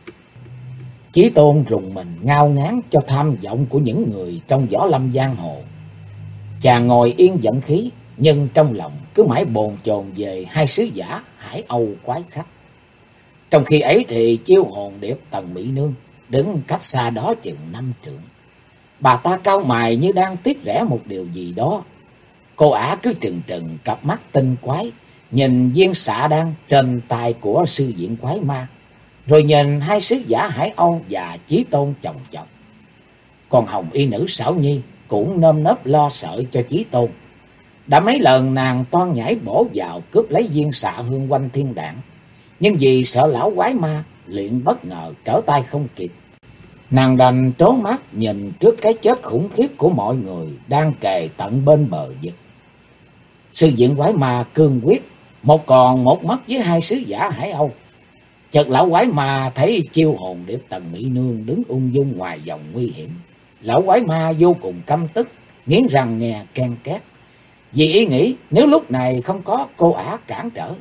Chí Tôn rùng mình ngao ngán cho tham vọng của những người trong võ lâm giang hồ. Chàng ngồi yên giận khí, nhưng trong lòng cứ mãi bồn chồn về hai sứ giả Hải Âu quái khách. Trong khi ấy thì Chiêu Hồn Điệp Tần Mỹ Nương đứng cách xa đó chừng 5 trượng. Bà ta cau mày như đang tiếc rẻ một điều gì đó. Cô ả cứ trừng trừng cặp mắt tinh quái, nhìn viên xạ đan trên tay của sư viện quái ma, rồi nhìn hai sứ giả Hải Âu và Chí Tôn chồng chọc. Còn hồng y nữ Xảo Nhi cũng nơm nớp lo sợ cho Chí Tôn. Đã mấy lần nàng toan nhảy bổ vào cướp lấy viên xạ hương quanh thiên đạn, nhưng vì sợ lão quái ma luyện bất ngờ trở tay không kịp, nàng đành trốn mắt nhìn trước cái chết khủng khiếp của mọi người đang kề tận bên bờ vực. Sư viện quái ma cương quyết, một còn một mất với hai sứ giả Hải Âu. Chợt lão quái ma thấy Chiêu Hồn Điệp Tần Mỹ Nương đứng ung dung ngoài vòng nguy hiểm. Lão quái ma vô cùng căm tức, nghiến răng nghe ken két, vì ý nghĩ nếu lúc này không có cô ả cản trở,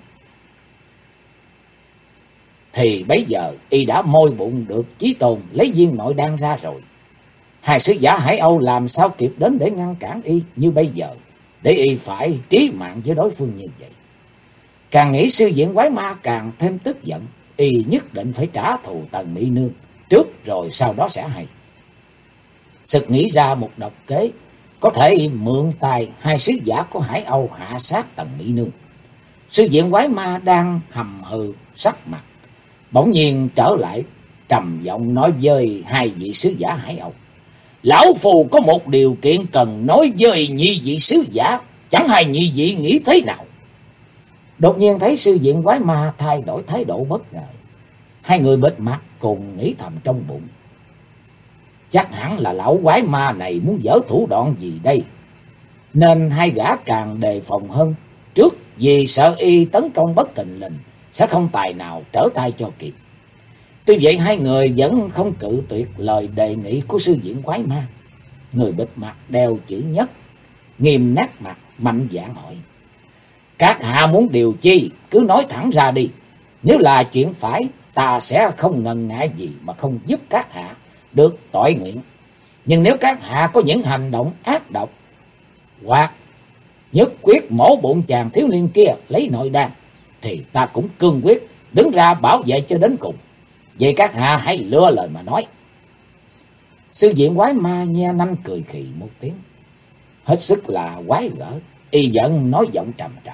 thì bấy giờ y đã môi bụng được Chí Tôn lấy viên nội đan ra rồi. Hai sứ giả Hải Âu làm sao kịp đến để ngăn cản y như bây giờ, để y phải trí mạng với đối phương như vậy. Càng nghĩ sư viện quái ma càng thêm tức giận, y nhất định phải trả thù Tần Mỹ Nương trước rồi sau đó sẽ hay. Sực nghĩ ra một độc kế có thể mượn tài hai sứ giả của Hải Âu hạ sát Tần Mỹ Nương. Sư viện quái ma đang hầm hừ sắc mặt, bỗng nhiên trở lại trầm giọng nói với hai vị sứ giả Hải Âu: "Lão phù có một điều kiện cần nói với nhị vị sứ giả, chẳng hay nhị vị nghĩ thế nào?" Đột nhiên thấy sư viện quái ma thay đổi thái độ bất ngờ, hai người bịt mặt cùng nghĩ thầm trong bụng: chắc hẳn là lão quái ma này muốn giở thủ đoạn gì đây. Nên hai gã càng đề phòng hơn trước, vì sợ y tấn công bất thình lình sẽ không tài nào trở tay cho kịp. Tuy vậy hai người vẫn không cự tuyệt lời đề nghị của sư viện quái ma. Người bịt mặt đeo chữ nhất nghiêm nét mặt mạnh dạn hỏi: "Các hạ muốn điều chi cứ nói thẳng ra đi. Nếu là chuyện phải, ta sẽ không ngần ngại gì mà không giúp các hạ được toại nguyện. Nhưng nếu các hạ có những hành động ác độc, hoặc nhất quyết mổ bụng chàng thiếu niên kia lấy nội đan, thì ta cũng cương quyết đứng ra bảo vệ cho đến cùng. Vậy các hạ hãy lựa lời mà nói." Sư diện quái ma nhe nanh cười khì một tiếng, hết sức là quái gở. Y giận nói giọng trầm trầm: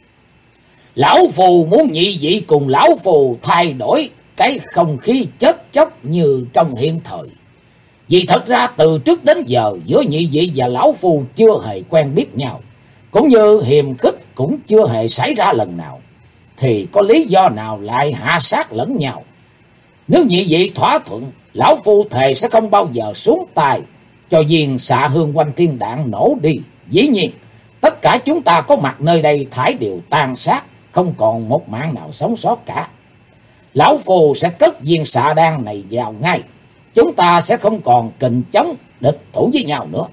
Lão phù muốn nhị vị cùng lão phù thay đổi cái không khí chết chóc như trong hiện thời. Vì thật ra từ trước đến giờ giữa nhị vị và lão phù chưa hề quen biết nhau, cũng như hiềm khích cũng chưa hề xảy ra lần nào, thì có lý do nào lại hạ sát lẫn nhau? Nếu nhị vị thỏa thuận, lão phu thề sẽ không bao giờ xuống tay cho viên xạ hương quanh thiên đạn nổ đi. Dĩ nhiên, tất cả chúng ta có mặt nơi đây thải đều tan xác, không còn một mạng nào sống sót cả. Lão phu sẽ cất viên xạ đan này vào ngay. Chúng ta sẽ không còn kình chống địch thủ với nhau nữa.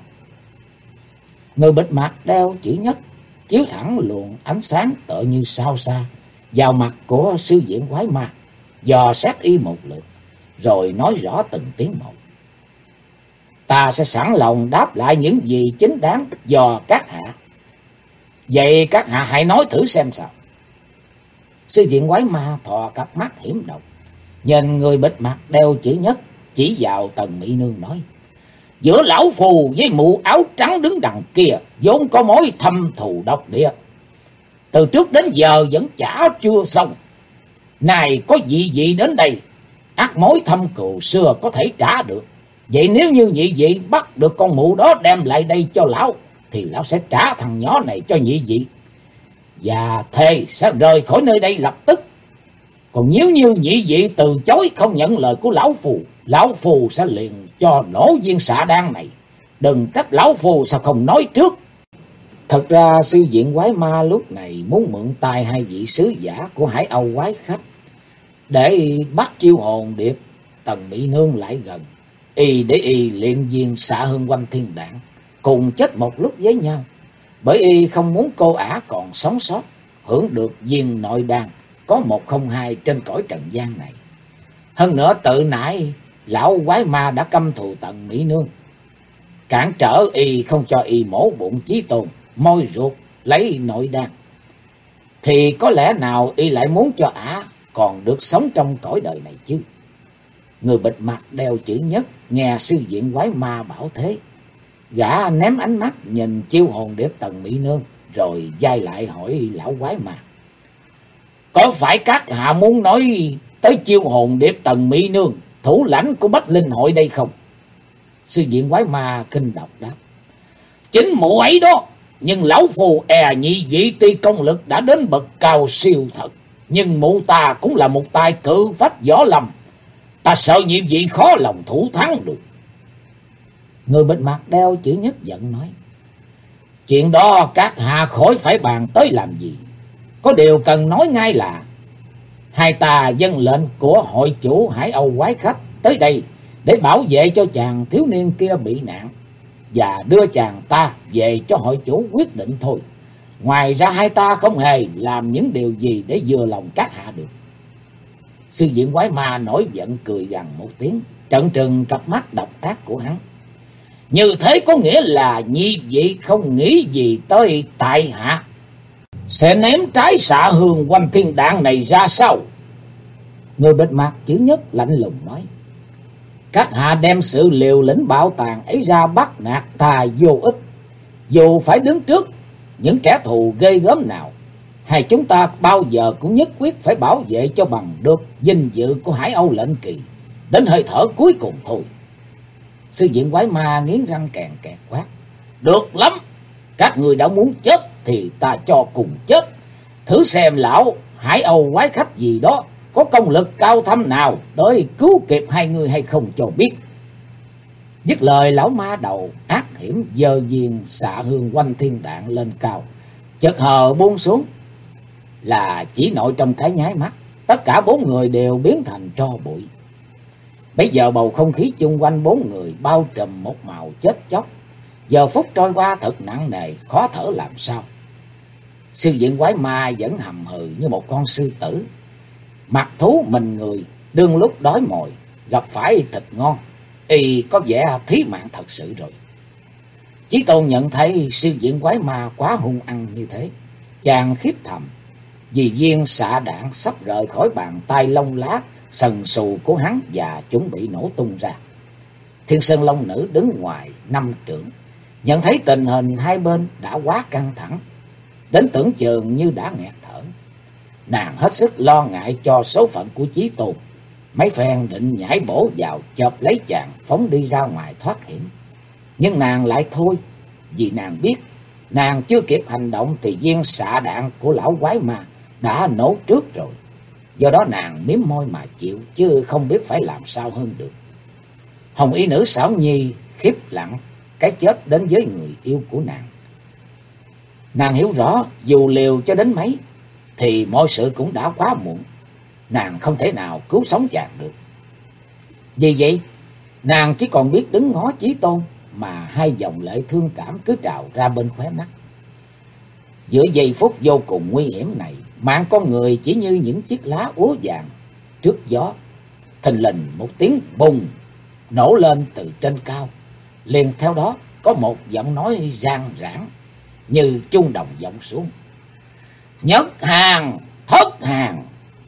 Người bịt mặt đeo chữ nhất chiếu thẳng luồng ánh sáng tựa như sao xa vào mặt của sư diện quái ma, dò xét y một lượt, rồi nói rõ từng tiếng một. Ta sẽ sẵn lòng đáp lại những gì chính đáng do các hạ. Vậy các hạ hãy nói thử xem sao. Sư diện quái ma thò cặp mắt hiểm độc, nhìn người bịt mặt đeo chữ nhất chỉ vào Tần Mỹ Nương nói: Giữa lão phù với mụ áo trắng đứng đằng kia vốn có mối thâm thù độc địa, từ trước đến giờ vẫn chả chưa xong. Này có dị vị đến đây, ắt mối thâm cừu xưa có thể trả được. Vậy nếu như nhị vị bắt được con mụ đó đem lại đây cho lão, thì lão sẽ trả thằng nhỏ này cho nhị vị, và thề sẽ rời khỏi nơi đây lập tức. Còn nếu như nhị vị từ chối không nhận lời của lão phù sẽ liền cho nổ viên xạ đan này. Đừng trách lão phù sao không nói trước. Thật ra sư diện quái ma lúc này muốn mượn tay hai vị sứ giả của Hải Âu quái khách để bắt chiêu hồn điệp Tần Mỹ Nương lại gần, để y luyện viên xạ hương quanh thiên đạn cùng chết một lúc với nhau, bởi y không muốn cô ả còn sống sót hưởng được viên nội đan có 102 trên cõi trần gian này. Hơn nữa tự nãy lão quái ma đã căm thù Tần Mỹ Nương, cản trở y không cho y mổ bụng chí tôn, môi ruột lấy nội đan, thì có lẽ nào y lại muốn cho ả còn được sống trong cõi đời này chứ. Người bịt mặt đeo chữ nhất nghe sư diện quái ma bảo thế, gã ném ánh mắt nhìn chiêu hồn điệp Tần Mỹ Nương, rồi dai lại hỏi lão quái ma: Có phải các hạ muốn nói tới chiêu hồn điệp Tần Mỹ Nương, thủ lãnh của Bách Linh hội đây không? Sư diện quái ma kinh độc đáp: Chính mụ ấy đó, nhưng lão phù nhị vị tuy công lực đã đến bậc cao siêu thật, nhưng mụ ta cũng là một tài cự phách võ lâm, ta sợ nhị vị khó lòng thủ thắng được. Người bịt mặt đeo chữ nhất giận nói: Chuyện đó các hạ khỏi phải bàn tới làm gì. Có điều cần nói ngay là hai ta dâng lệnh của hội chủ Hải Âu quái khách tới đây để bảo vệ cho chàng thiếu niên kia bị nạn, và đưa chàng ta về cho hội chủ quyết định thôi. Ngoài ra hai ta không hề làm những điều gì để vừa lòng các hạ được. Sư diện quái ma nổi giận cười gằn một tiếng, trợn trừng cặp mắt độc ác của hắn. Như thế có nghĩa là nhị vị không nghĩ gì tới tại hạ sẽ ném trái xạ hương quanh thiên đạn này ra sao? Người bịt mặt chữ nhất lạnh lùng nói: Các hạ đem sự liều lĩnh bạo tàn ấy ra bắt nạt ta vô ích. Dù phải đứng trước những kẻ thù ghê gớm nào, hay chúng ta bao giờ cũng nhất quyết phải bảo vệ cho bằng được vinh dự của Hải Âu lệnh kỳ đến hơi thở cuối cùng thôi. Sư diện quái ma nghiến răng kèn kẹt quát: Được lắm, các người đã muốn chết thì ta cho cùng chết. Thử xem lão Hải Âu quái khách gì đó có công lực cao thâm nào tới cứu kịp hai người hay không cho biết. Dứt lời, lão ma đầu ác hiểm giơ viên xạ hương quanh thiên đạn lên cao, chợt hờ buông xuống, là chỉ nội trong cái nháy mắt, tất cả bốn người đều biến thành tro bụi. Bây giờ bầu không khí chung quanh bốn người bao trùm một màu chết chóc, giờ phút trôi qua thật nặng nề, khó thở làm sao. Sư diện quái ma vẫn hầm hừ như một con sư tử, mặt thú mình người, đương lúc đói mồi gặp phải thịt ngon, y có vẻ thí mạng thật sự rồi. Chí Tôn nhận thấy sư diện quái ma quá hung ăn như thế, chàng khiếp thầm, vì viên xạ đạn sắp rời khỏi bàn tay lông lá sần sù của hắn và chuẩn bị nổ tung ra. Thiên Sơn Long Nữ đứng ngoài 5 trượng, nhận thấy tình hình hai bên đã quá căng thẳng, đến tưởng chừng như đã nghẹt thở. Nàng hết sức lo ngại cho số phận của Chí Tôn, mấy phen định nhảy bổ vào chộp lấy chàng phóng đi ra ngoài thoát hiểm. Nhưng nàng lại thôi, vì nàng biết nàng chưa kịp hành động thì viên xạ đạn của lão quái ma đã nổ trước rồi. Do đó nàng miếm môi mà chịu, chứ không biết phải làm sao hơn được. Hồng y nữ Xảo Nhi khiếp lặng cái chết đến với người yêu của nàng. Nàng hiểu rõ dù liều cho đến mấy thì mọi sự cũng đã quá muộn, nàng không thể nào cứu sống chàng được. Vì vậy nàng chỉ còn biết đứng ngó Chí Tôn, mà hai dòng lệ thương cảm cứ trào ra bên khóe mắt. Giữa giây phút vô cùng nguy hiểm này, mạng con người chỉ như những chiếc lá úa vàng trước gió. Thình lình một tiếng bùng nổ lên từ trên cao, liền theo đó có một giọng nói rang rãng như chuông đồng vọng xuống: Nhất hàng, thất hàng,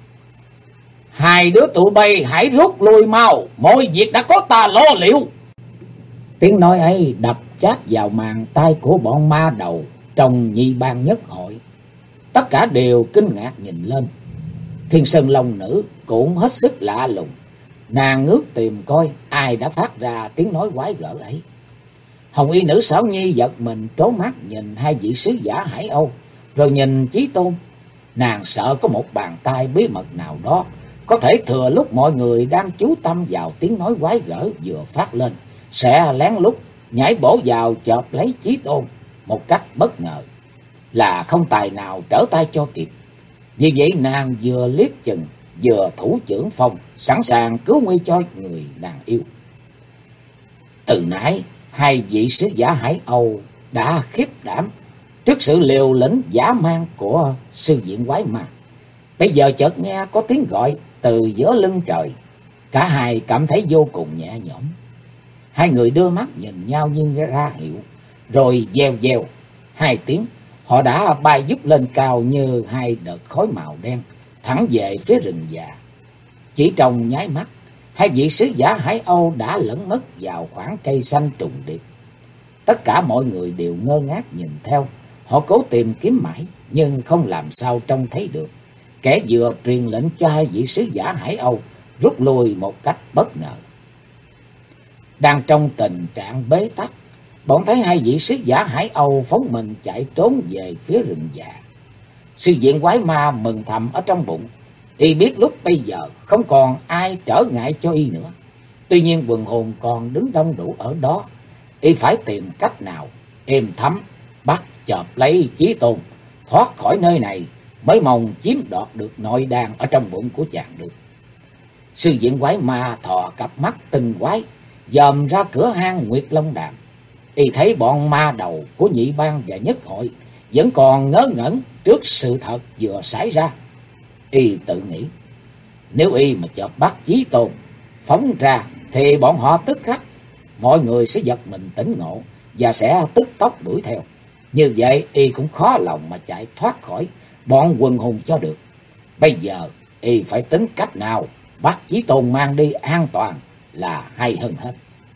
hai đứa tụi bay hãy rút lui mau, mọi việc đã có ta lo liệu. Tiếng nói ấy đập chát vào màn tai của bọn ma đầu trong nhị bang nhất hội. Tất cả đều kinh ngạc nhìn lên. Thiên Sơn Long Nữ cũng hết sức lạ lùng, nàng ngước tìm coi ai đã phát ra tiếng nói quái gở ấy. Hồng y nữ Xảo Nhi giật mình trố mắt nhìn hai vị sứ giả Hải Âu, rồi nhìn Chí Tôn. Nàng sợ có một bàn tay bí mật nào đó có thể thừa lúc mọi người đang chú tâm vào tiếng nói quái gở vừa phát lên, sẽ lén lút nhảy bổ vào chộp lấy Chí Tôn một cách bất ngờ, là không tài nào trở tay cho kịp. Vì vậy nàng vừa liếc chừng vừa thủ chưởng phong, sẵn sàng cứu nguy cho người nàng yêu. Từ nãy hai vị sứ giả Hải Âu đã khiếp đảm trước sự liều lĩnh dã man của sư viện quái ma. Bây giờ chợt nghe có tiếng gọi từ giữa lưng trời, cả hai cảm thấy vô cùng nhẹ nhõm. Hai người đưa mắt nhìn nhau như ra hiệu, rồi vèo vèo hai tiếng, họ đã bay vút lên cao như hai đợt khói màu đen, thẳng về phía rừng già. Chỉ trong nháy mắt, hai vị sứ giả Hải Âu đã lẫn mất vào khoảng cây xanh trùng điệp. Tất cả mọi người đều ngơ ngác nhìn theo, họ cố tìm kiếm mãi nhưng không làm sao trông thấy được kẻ vừa truyền lệnh cho hai vị sứ giả Hải Âu rút lui một cách bất ngờ. Đang trong tình trạng bế tắc, bọn thấy hai vị sứ giả Hải Âu phóng mình chạy trốn về phía rừng già. Sư viện quái ma mừng thầm ở trong bụng, y biết lúc bây giờ không còn ai trở ngại cho y nữa. Tuy nhiên quần hồn còn đứng đông đủ ở đó, y phải tìm cách nào êm thấm bắt chộp lấy Chí Tôn thoát khỏi nơi này, mới mong chiếm đoạt được nội đan ở trong bụng của chàng được. Sư viện quái ma thò cặp mắt tinh quái dòm ra cửa hang Nguyệt Long Đàm. Y thấy bọn ma đầu của nhị bang và nhất hội vẫn còn ngớ ngẩn trước sự thật vừa xảy ra. Y tự nghĩ, nếu y mà chộp bắt Chí Tôn phóng ra thì bọn họ tức khắc mọi người sẽ giật mình tỉnh ngộ và sẽ tức tốc đuổi theo. Như vậy y cũng khó lòng mà chạy thoát khỏi bọn quần hùng cho được. Bây giờ y phải tính cách nào bắt Chí Tôn mang đi an toàn là hay hơn hết.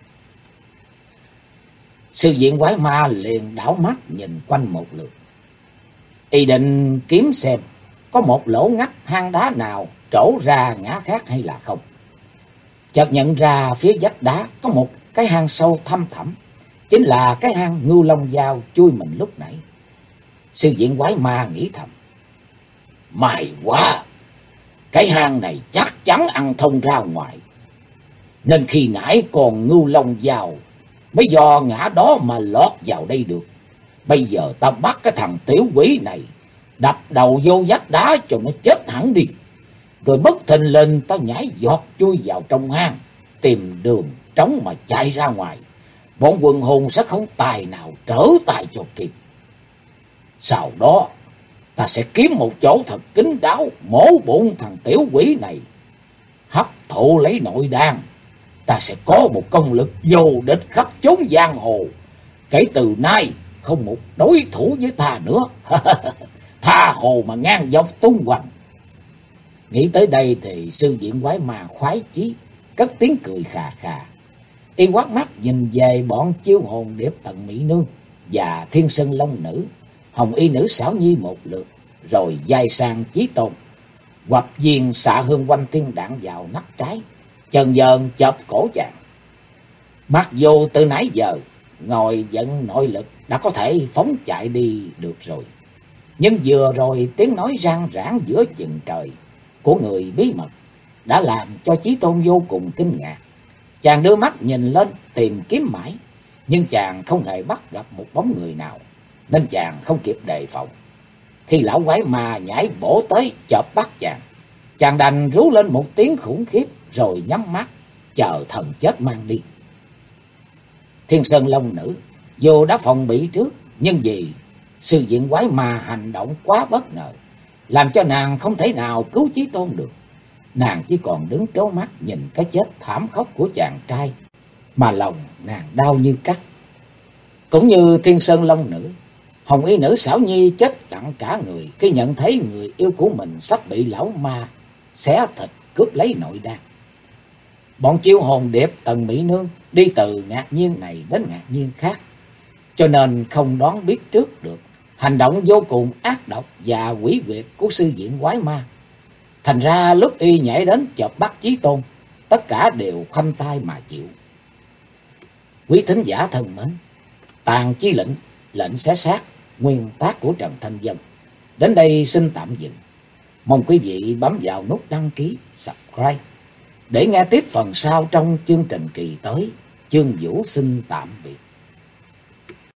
Sư viện quái ma liền đảo mắt nhìn quanh một lượt, y định kiếm xem có một lỗ ngách hang đá nào trổ ra ngã khác hay là không. Chợt nhận ra phía vách đá có một cái hang sâu thăm thẳm, chính là cái hang Ngưu Long Dao chui mình lúc nãy. Sư viện quái ma nghĩ thầm, may quá, cái hang này chắc chắn ăn thông ra ngoài, nên khi nãy còn Ngưu Long Dao mới do ngã đó mà lọt vào đây được. Bây giờ ta bắt cái thằng tiểu quỷ này đập đầu vô vách đá cho nó chết hẳn đi, rồi bất thình lình ta nhảy giọt chui vào trong hang, tìm đường trống mà chạy ra ngoài. Bọn quần hùng sẽ không tài nào trở tay cho kịp. Sau đó ta sẽ kiếm một chỗ thật kín đáo, mổ bụng thằng tiểu quỷ này, hấp thụ lấy nội đan. Ta sẽ có một công lực vô địch khắp chốn giang hồ. Kể từ nay không một đối thủ với ta nữa. Tha hồ mà ngang dọc tung hoành. Nghĩ tới đây thì sư viện quái ma khoái chí, cất tiếng cười khà khà. Y quát mắt nhìn về bọn Chiêu Hồn Điệp Tần Mỹ Nương và Thiên Sơn Long Nữ, Hồng Y Nữ Xảo Nhi một lượt, rồi dài sang Chí Tôn. Hoặc viên xạ hương quanh tiên đạn vào nách trái, chần dần chộp cổ chàng. Mặc dù từ nãy giờ ngồi vận nội lực đã có thể phóng chạy đi được rồi, nhưng vừa rồi tiếng nói rang rãng giữa chừng trời của người bí mật đã làm cho Chí Tôn vô cùng kinh ngạc. Chàng đưa mắt nhìn lên tìm kiếm mãi, nhưng chàng không hề bắt gặp một bóng người nào, nên chàng không kịp đề phòng. Khi lão quái ma nhảy bổ tới chộp bắt chàng, chàng đành rú lên một tiếng khủng khiếp rồi nhắm mắt chờ thần chết mang đi. Thiên Sơn Long Nữ dù đã phòng bị trước, nhưng vì sự diện quái ma hành động quá bất ngờ, làm cho nàng không thể nào cứu Chí Tôn được. Nàng chỉ còn đứng trố mắt nhìn cái chết thảm khốc của chàng trai, mà lòng nàng đau như cắt. Cũng như Thiên Sơn Long Nữ, Hồng Y Nữ Xảo Nhi chết lặng cả người khi nhận thấy người yêu của mình sắp bị lão ma xé thịt cướp lấy nội đan. Bọn Chiêu Hồn Điệp Tần Mỹ Nương đi từ ngạc nhiên này đến ngạc nhiên khác, cho nên không đoán biết trước được hành động vô cùng ác độc và quỷ quyệt của sư diện quái ma. Thành ra lúc y nhảy đến chộp bắt Chí Tôn, tất cả đều khoanh tay mà chịu. Quý thính giả thân mến, Tàn Chi Lệnh, lệnh xé xác, nguyên tác của Trần Thanh Vân đến đây xin tạm dừng. Mong quý vị bấm vào nút đăng ký, subscribe để nghe tiếp phần sau trong chương trình kỳ tới. Chương Vũ xin tạm biệt.